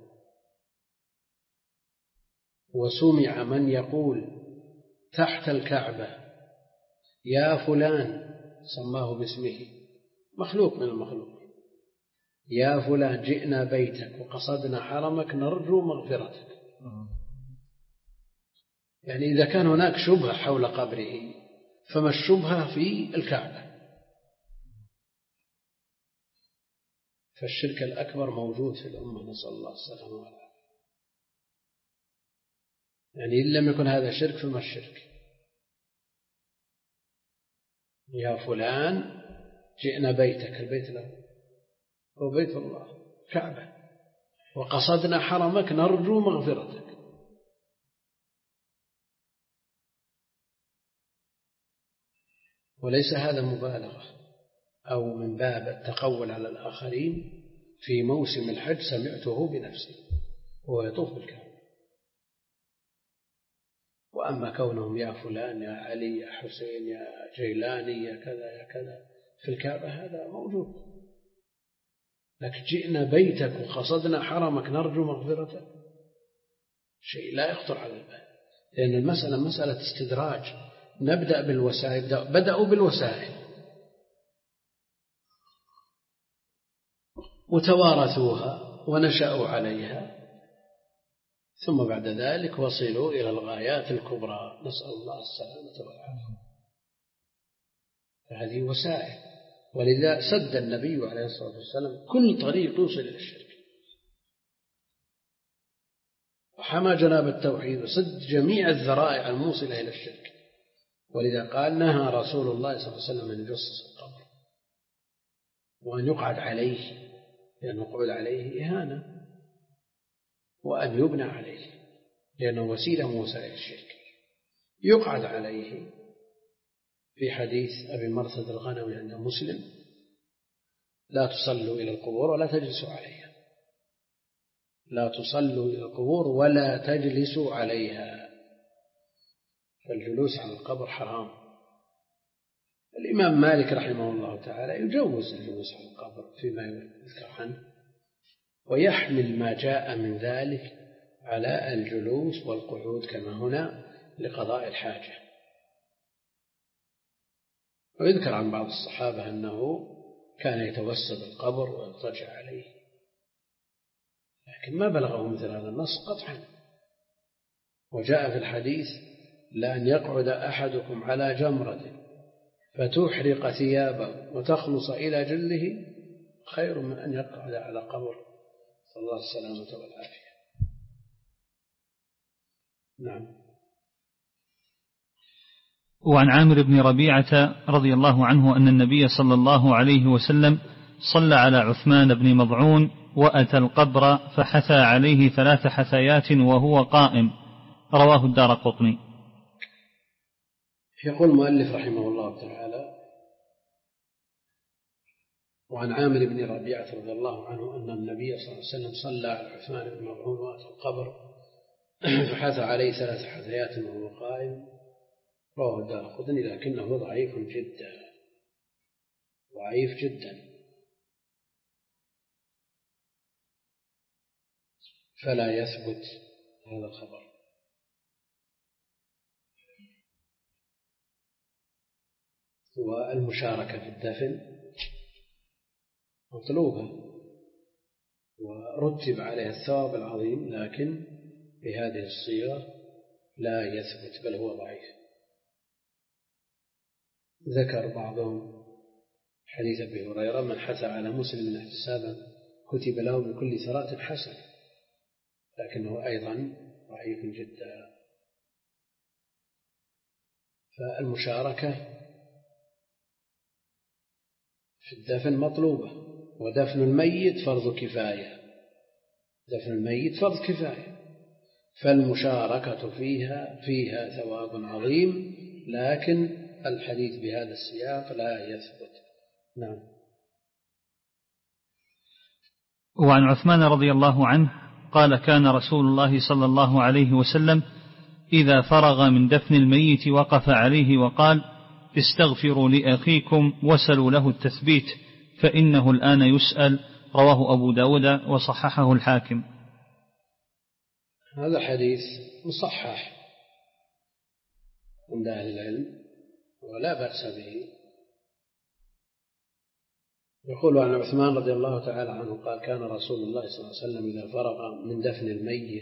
وسمع من يقول تحت الكعبة: يا فلان، سماه باسمه، مخلوق من المخلوق، يا فلان جئنا بيتك وقصدنا حرمك نرجو مغفرتك. يعني إذا كان هناك شبهة حول قبره، فما الشبهة في الكعبة؟ فالشرك الأكبر موجود في الأمة، نسأل الله السلامة والعافية. يعني إن لم يكن هذا شرك فما الشرك؟ يا فلان جئنا بيتك، البيت له هو بيت الله كعبة، وقصدنا حرمك نرجو مغفرتك. وليس هذا مبالغة أو من باب التقول على الآخرين. في موسم الحج سمعته بنفسي وهو يطوف بالكعبة. وأما كونهم يا فلان يا علي يا حسين يا جيلاني يا كذا يا كذا في الكعبة، هذا موجود. لكن جئنا بيتك وقصدنا حرمك نرجو مغفرتك، شيء لا يخطر على البال، لأن المسألة مسألة استدراج. نبدأ بالوسائل، بدأوا بالوسائل وتوارثوها ونشأوا عليها، ثم بعد ذلك وصلوا إلى الغايات الكبرى، نسأل الله السلامة والعافية. فهذه وسائل، ولذا سد النبي عليه الصلاة والسلام كل طريق يوصل إلى الشرك، وحمى جناب التوحيد وسد جميع الذرائع الموصلة إلى الشرك. ولذا قال نهى رسول الله صلى الله عليه وسلم أن يجصص القبر وأن يقعد عليه، لأن القعود عليه إهانة، وأن يبنى عليه لأنه وسيلة من وسائل الشرك. يقعد عليه في حديث أبي مرثد الغنوي عند مسلم: لا تصلوا إلى القبور ولا تجلسوا عليها، لا تصلوا إلى القبور ولا تجلسوا عليها، فالجلوس على القبر حرام. الإمام مالك رحمه الله تعالى يجوز الجلوس على القبر فيما يذكر عنه، ويحمل ما جاء من ذلك على الجلوس والقعود كما هنا لقضاء الحاجة. ويذكر عن بعض الصحابة أنه كان يتوسد القبر ويضطجع عليه، لكن ما بلغه مثل هذا النص قطعا. وجاء في الحديث: لأن يقعد أحدكم على جمرة فتحرق ثيابه وتخلص إلى جله خير من أن يقعد على قبر، صلى الله السلامة والعافية. نعم. وعن عامر بن ربيعة رضي الله عنه أن النبي صلى الله عليه وسلم صلى على عثمان بن مضعون وأتى القبر فحثى عليه ثلاث حثيات وهو قائم، رواه الدارقطني. يقول المؤلف رحمه الله تعالى: وعن عامر بن ربيعة رضي الله عنه أن النبي صلى الله عليه وسلم صلى على عثمان بن مضعون وأتى القبر فحثى عليه ثلاث حثيات وهو قائم، رواه الدارقطني، لكنه ضعيف جدا، ضعيف جدا، فلا يثبت هذا الخبر. والمشاركة في الدفن مطلوبة ورتب عليها الثواب العظيم، لكن بهذه الصيغة لا يثبت، بل هو ضعيف. ذكر بعضهم حديث أبي هريرة: من حثى على مسلم احتسابا كتب له بكل ثراء حسن، لكنه أيضا ضعيف جدا. فالمشاركة في الدفن مطلوبة، ودفن الميت فرض كفاية، دفن الميت فرض كفاية، فالمشاركة فيها فيها ثواب عظيم، لكن الحديث بهذا السياق لا يثبت. نعم. وعن عثمان رضي الله عنه قال: كان رسول الله صلى الله عليه وسلم إذا فرغ من دفن الميت وقف عليه وقال: استغفروا لأخيكم وسلوا له التثبيت فإنه الآن يسأل، رواه أبو داود وصححه الحاكم. هذا حديث مصحح عند أهل العلم ولا بأس به. يقول عن عثمان رضي الله تعالى عنه قال: كان رسول الله صلى الله عليه وسلم إذا فرغ من دفن الميت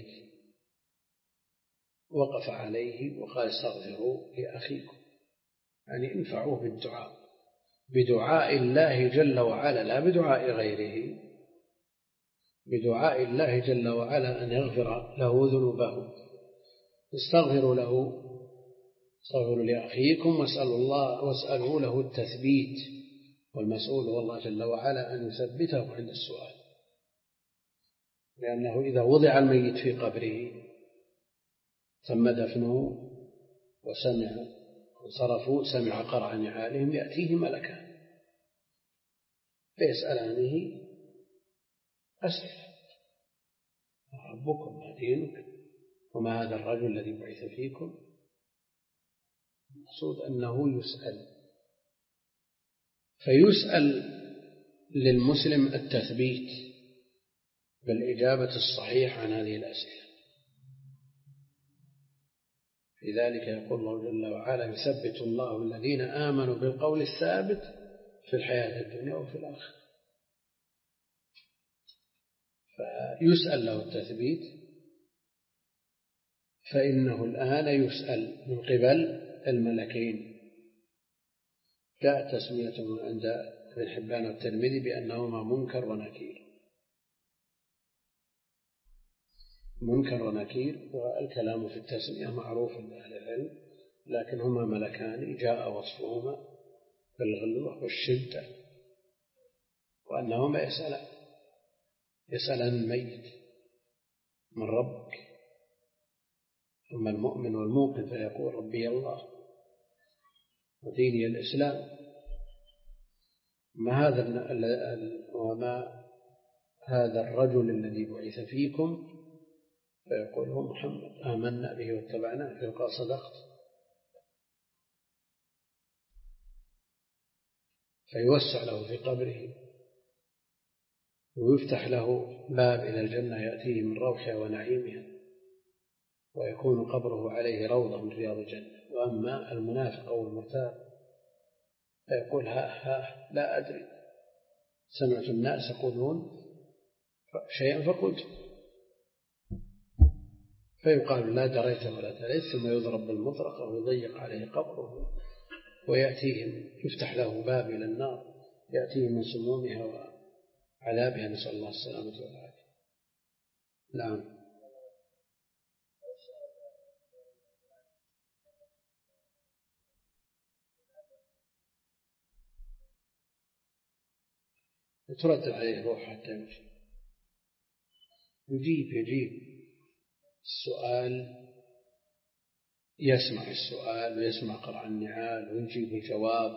وقف عليه وقال: استغفروا لأخيكم، يعني انفعوه بالدعاء، بدعاء الله جل وعلا، لا بدعاء غيره، بدعاء الله جل وعلا أن يغفر له ذنوبه. استغفروا له، استغفروا لأخيكم واسألوا الله واسألوا له التثبيت، والمسؤول هو الله جل وعلا أن يثبته عند السؤال، لأنه إذا وضع الميت في قبره تم دفنه وسمع انصرفوا سمع قرع نعالهم يأتيه ملكان فيسألانه: أسئلة، ما ربكم، ما دينك، وما هذا الرجل الذي بعث فيكم؟ المقصود أنه يسأل، فيسأل للمسلم التثبيت بالإجابة الصحيح عن هذه الأسئلة. لذلك يقول الله جل وعلا: يثبت الله الذين آمنوا بالقول الثابت في الحياة الدنيا وفي الآخرة. فيسأل له التثبيت فإنه الآن يسأل من قبل الملكين. جاء تسميته عند ابن حبان والترمذي بأنهما منكر ونكير. منكر ونكير، والكلام في التسمية معروف عند أهل العلم، لكن هما ملكان جاء وصفهما بالغلوة والشدة، وأنهما يسألان يسألان الميت من ربك، أما المؤمن والموقن فيقول ربي الله وديني الإسلام. ما هذا وما هذا الرجل الذي بعث فيكم؟ فيقول هو محمد، آمنا به واتبعناه. فيقال صدقت. فيوسع له في قبره ويفتح له باب إلى الجنة يأتيه من روحها ونعيمها، ويكون قبره عليه روضة من رياض الجنة. وأما المنافق أو المرتاب فيقول ها ها لا أدري، سمعت الناس يقولون شيئا فقلت، فيقال لا دريت ولا تليت، ثم يضرب بالمطرقة ويضيق عليه قبره، ويأتيهم يفتح له باب إلى النار يأتيه من سمومها وعذابها، نسأل الله السلامة والعافية. نعم. ترد عليه روح حتى يمشي. يجيب يجيب السؤال، يسمع السؤال ويسمع قرع النعال ويجيب الجواب،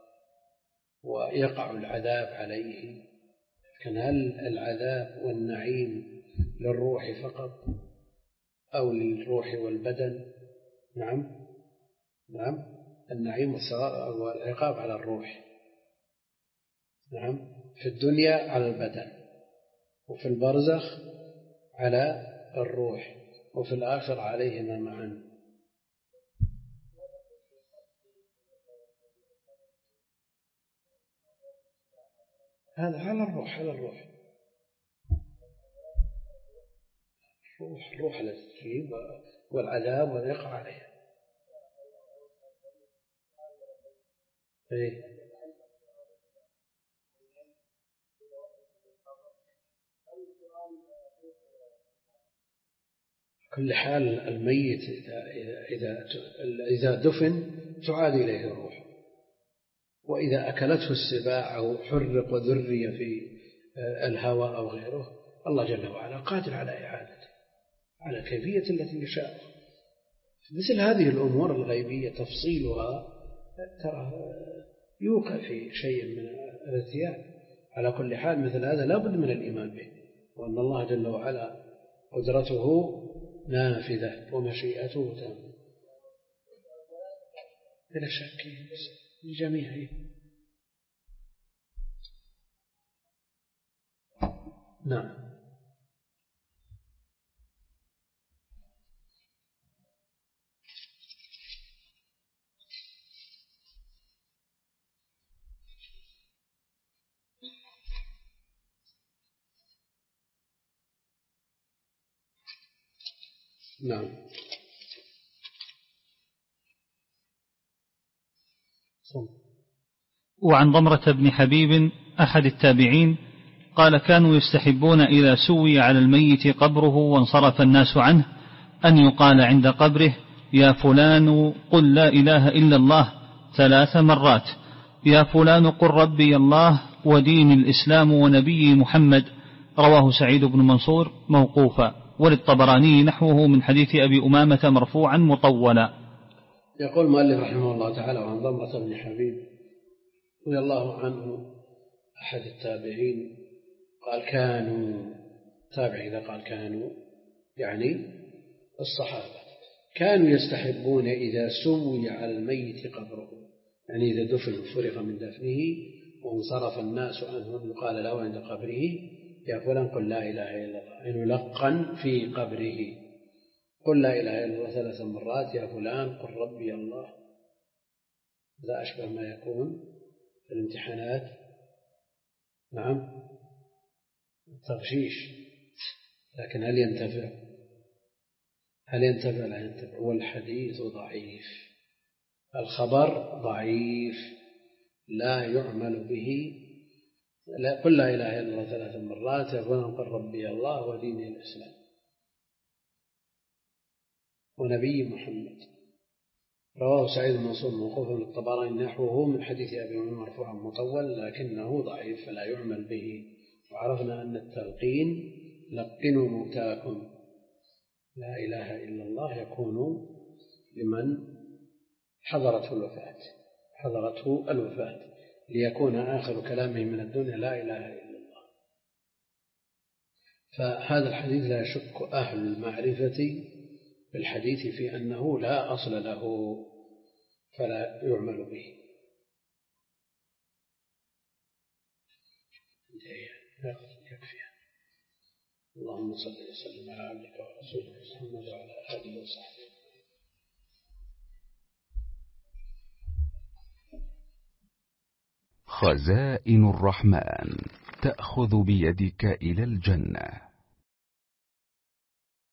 ويقع العذاب عليه. لكن هل العذاب والنعيم للروح فقط أو للروح والبدن؟ نعم نعم، النعيم والعقاب على الروح. نعم، في الدنيا على البدن، وفي البرزخ على الروح، وفي الآخر عليهما معا. هذا على الروح على الروح الروح الروح التي تجيب، والعذاب واليقع عليها. إيه؟ كل حال الميت إذا, إذا, إذا دفن تعاد إليه الروح، وإذا أكلته السباع أو حرق وذري في الهواء أو غيره، الله جل وعلا قادر على إعادته على كيفية التي يشاء. مثل هذه الأمور الغيبية تفصيلها ترى يوقع في شيء من الارتياب. على كل حال مثل هذا لا بد من الإيمان به، وأن الله جل وعلا قدرته نافذة ومشيئته تامة بلا شك لجميعه. نعم. نعم. وعن ضمرة بن حبيب أحد التابعين قال: كانوا يستحبون إذا سوي على الميت قبره وانصرف الناس عنه أن يقال عند قبره: يا فلان قل لا إله إلا الله ثلاث مرات، يا فلان قل ربي الله ودين الإسلام ونبي محمد. رواه سعيد بن منصور موقوفا، وللطبراني نحوه من حديث أبي أمامة مرفوعا مطولا. يقول المؤلف رحمه الله تعالى: عن ضمرة بن حبيب رضي الله عنه أحد التابعين قال: كانوا، تابع إذا قال كانوا يعني الصحابة، كانوا يستحبون إذا سوي على الميت قبره، يعني إذا دفن فرغ من دفنه وانصرف الناس عنه يقال له عند قبره: يا فلان قل لا إله إلا الله، يعني يلقن في قبره: قل لا إله إلا الله ثلاث مرات، يا فلان قل ربي الله. هذا أشبه ما يكون في الامتحانات. نعم، تغشيش، لكن هل ينتفع؟ هل ينتفع لا ينتفع؟ والحديث ضعيف، الخبر ضعيف لا يعمل به. لا قل لا إله إلا الله ثلاث مرات يقول قل ربي الله وديني الإسلام ونبي محمد. رواه سعيد بن منصور موقوفا الطبراني نحوه من حديث أبي هريرة مرفوعا مطول لكنه ضعيف فلا يعمل به. وعرفنا أن التلقين لقنوا موتاكم لا إله إلا الله يكون لمن حضرته الوفاة حضرته الوفاة ليكون آخر كلامه من الدنيا لا إله إلا الله. فهذا الحديث لا يشك أهل المعرفة بالحديث في أنه لا أصل له فلا يعمل به. يكفي. اللهم صل وسلم على عبدك ورسولك محمد وعلى آله وصحبه. خزائن الرحمن تأخذ بيدك إلى الجنة.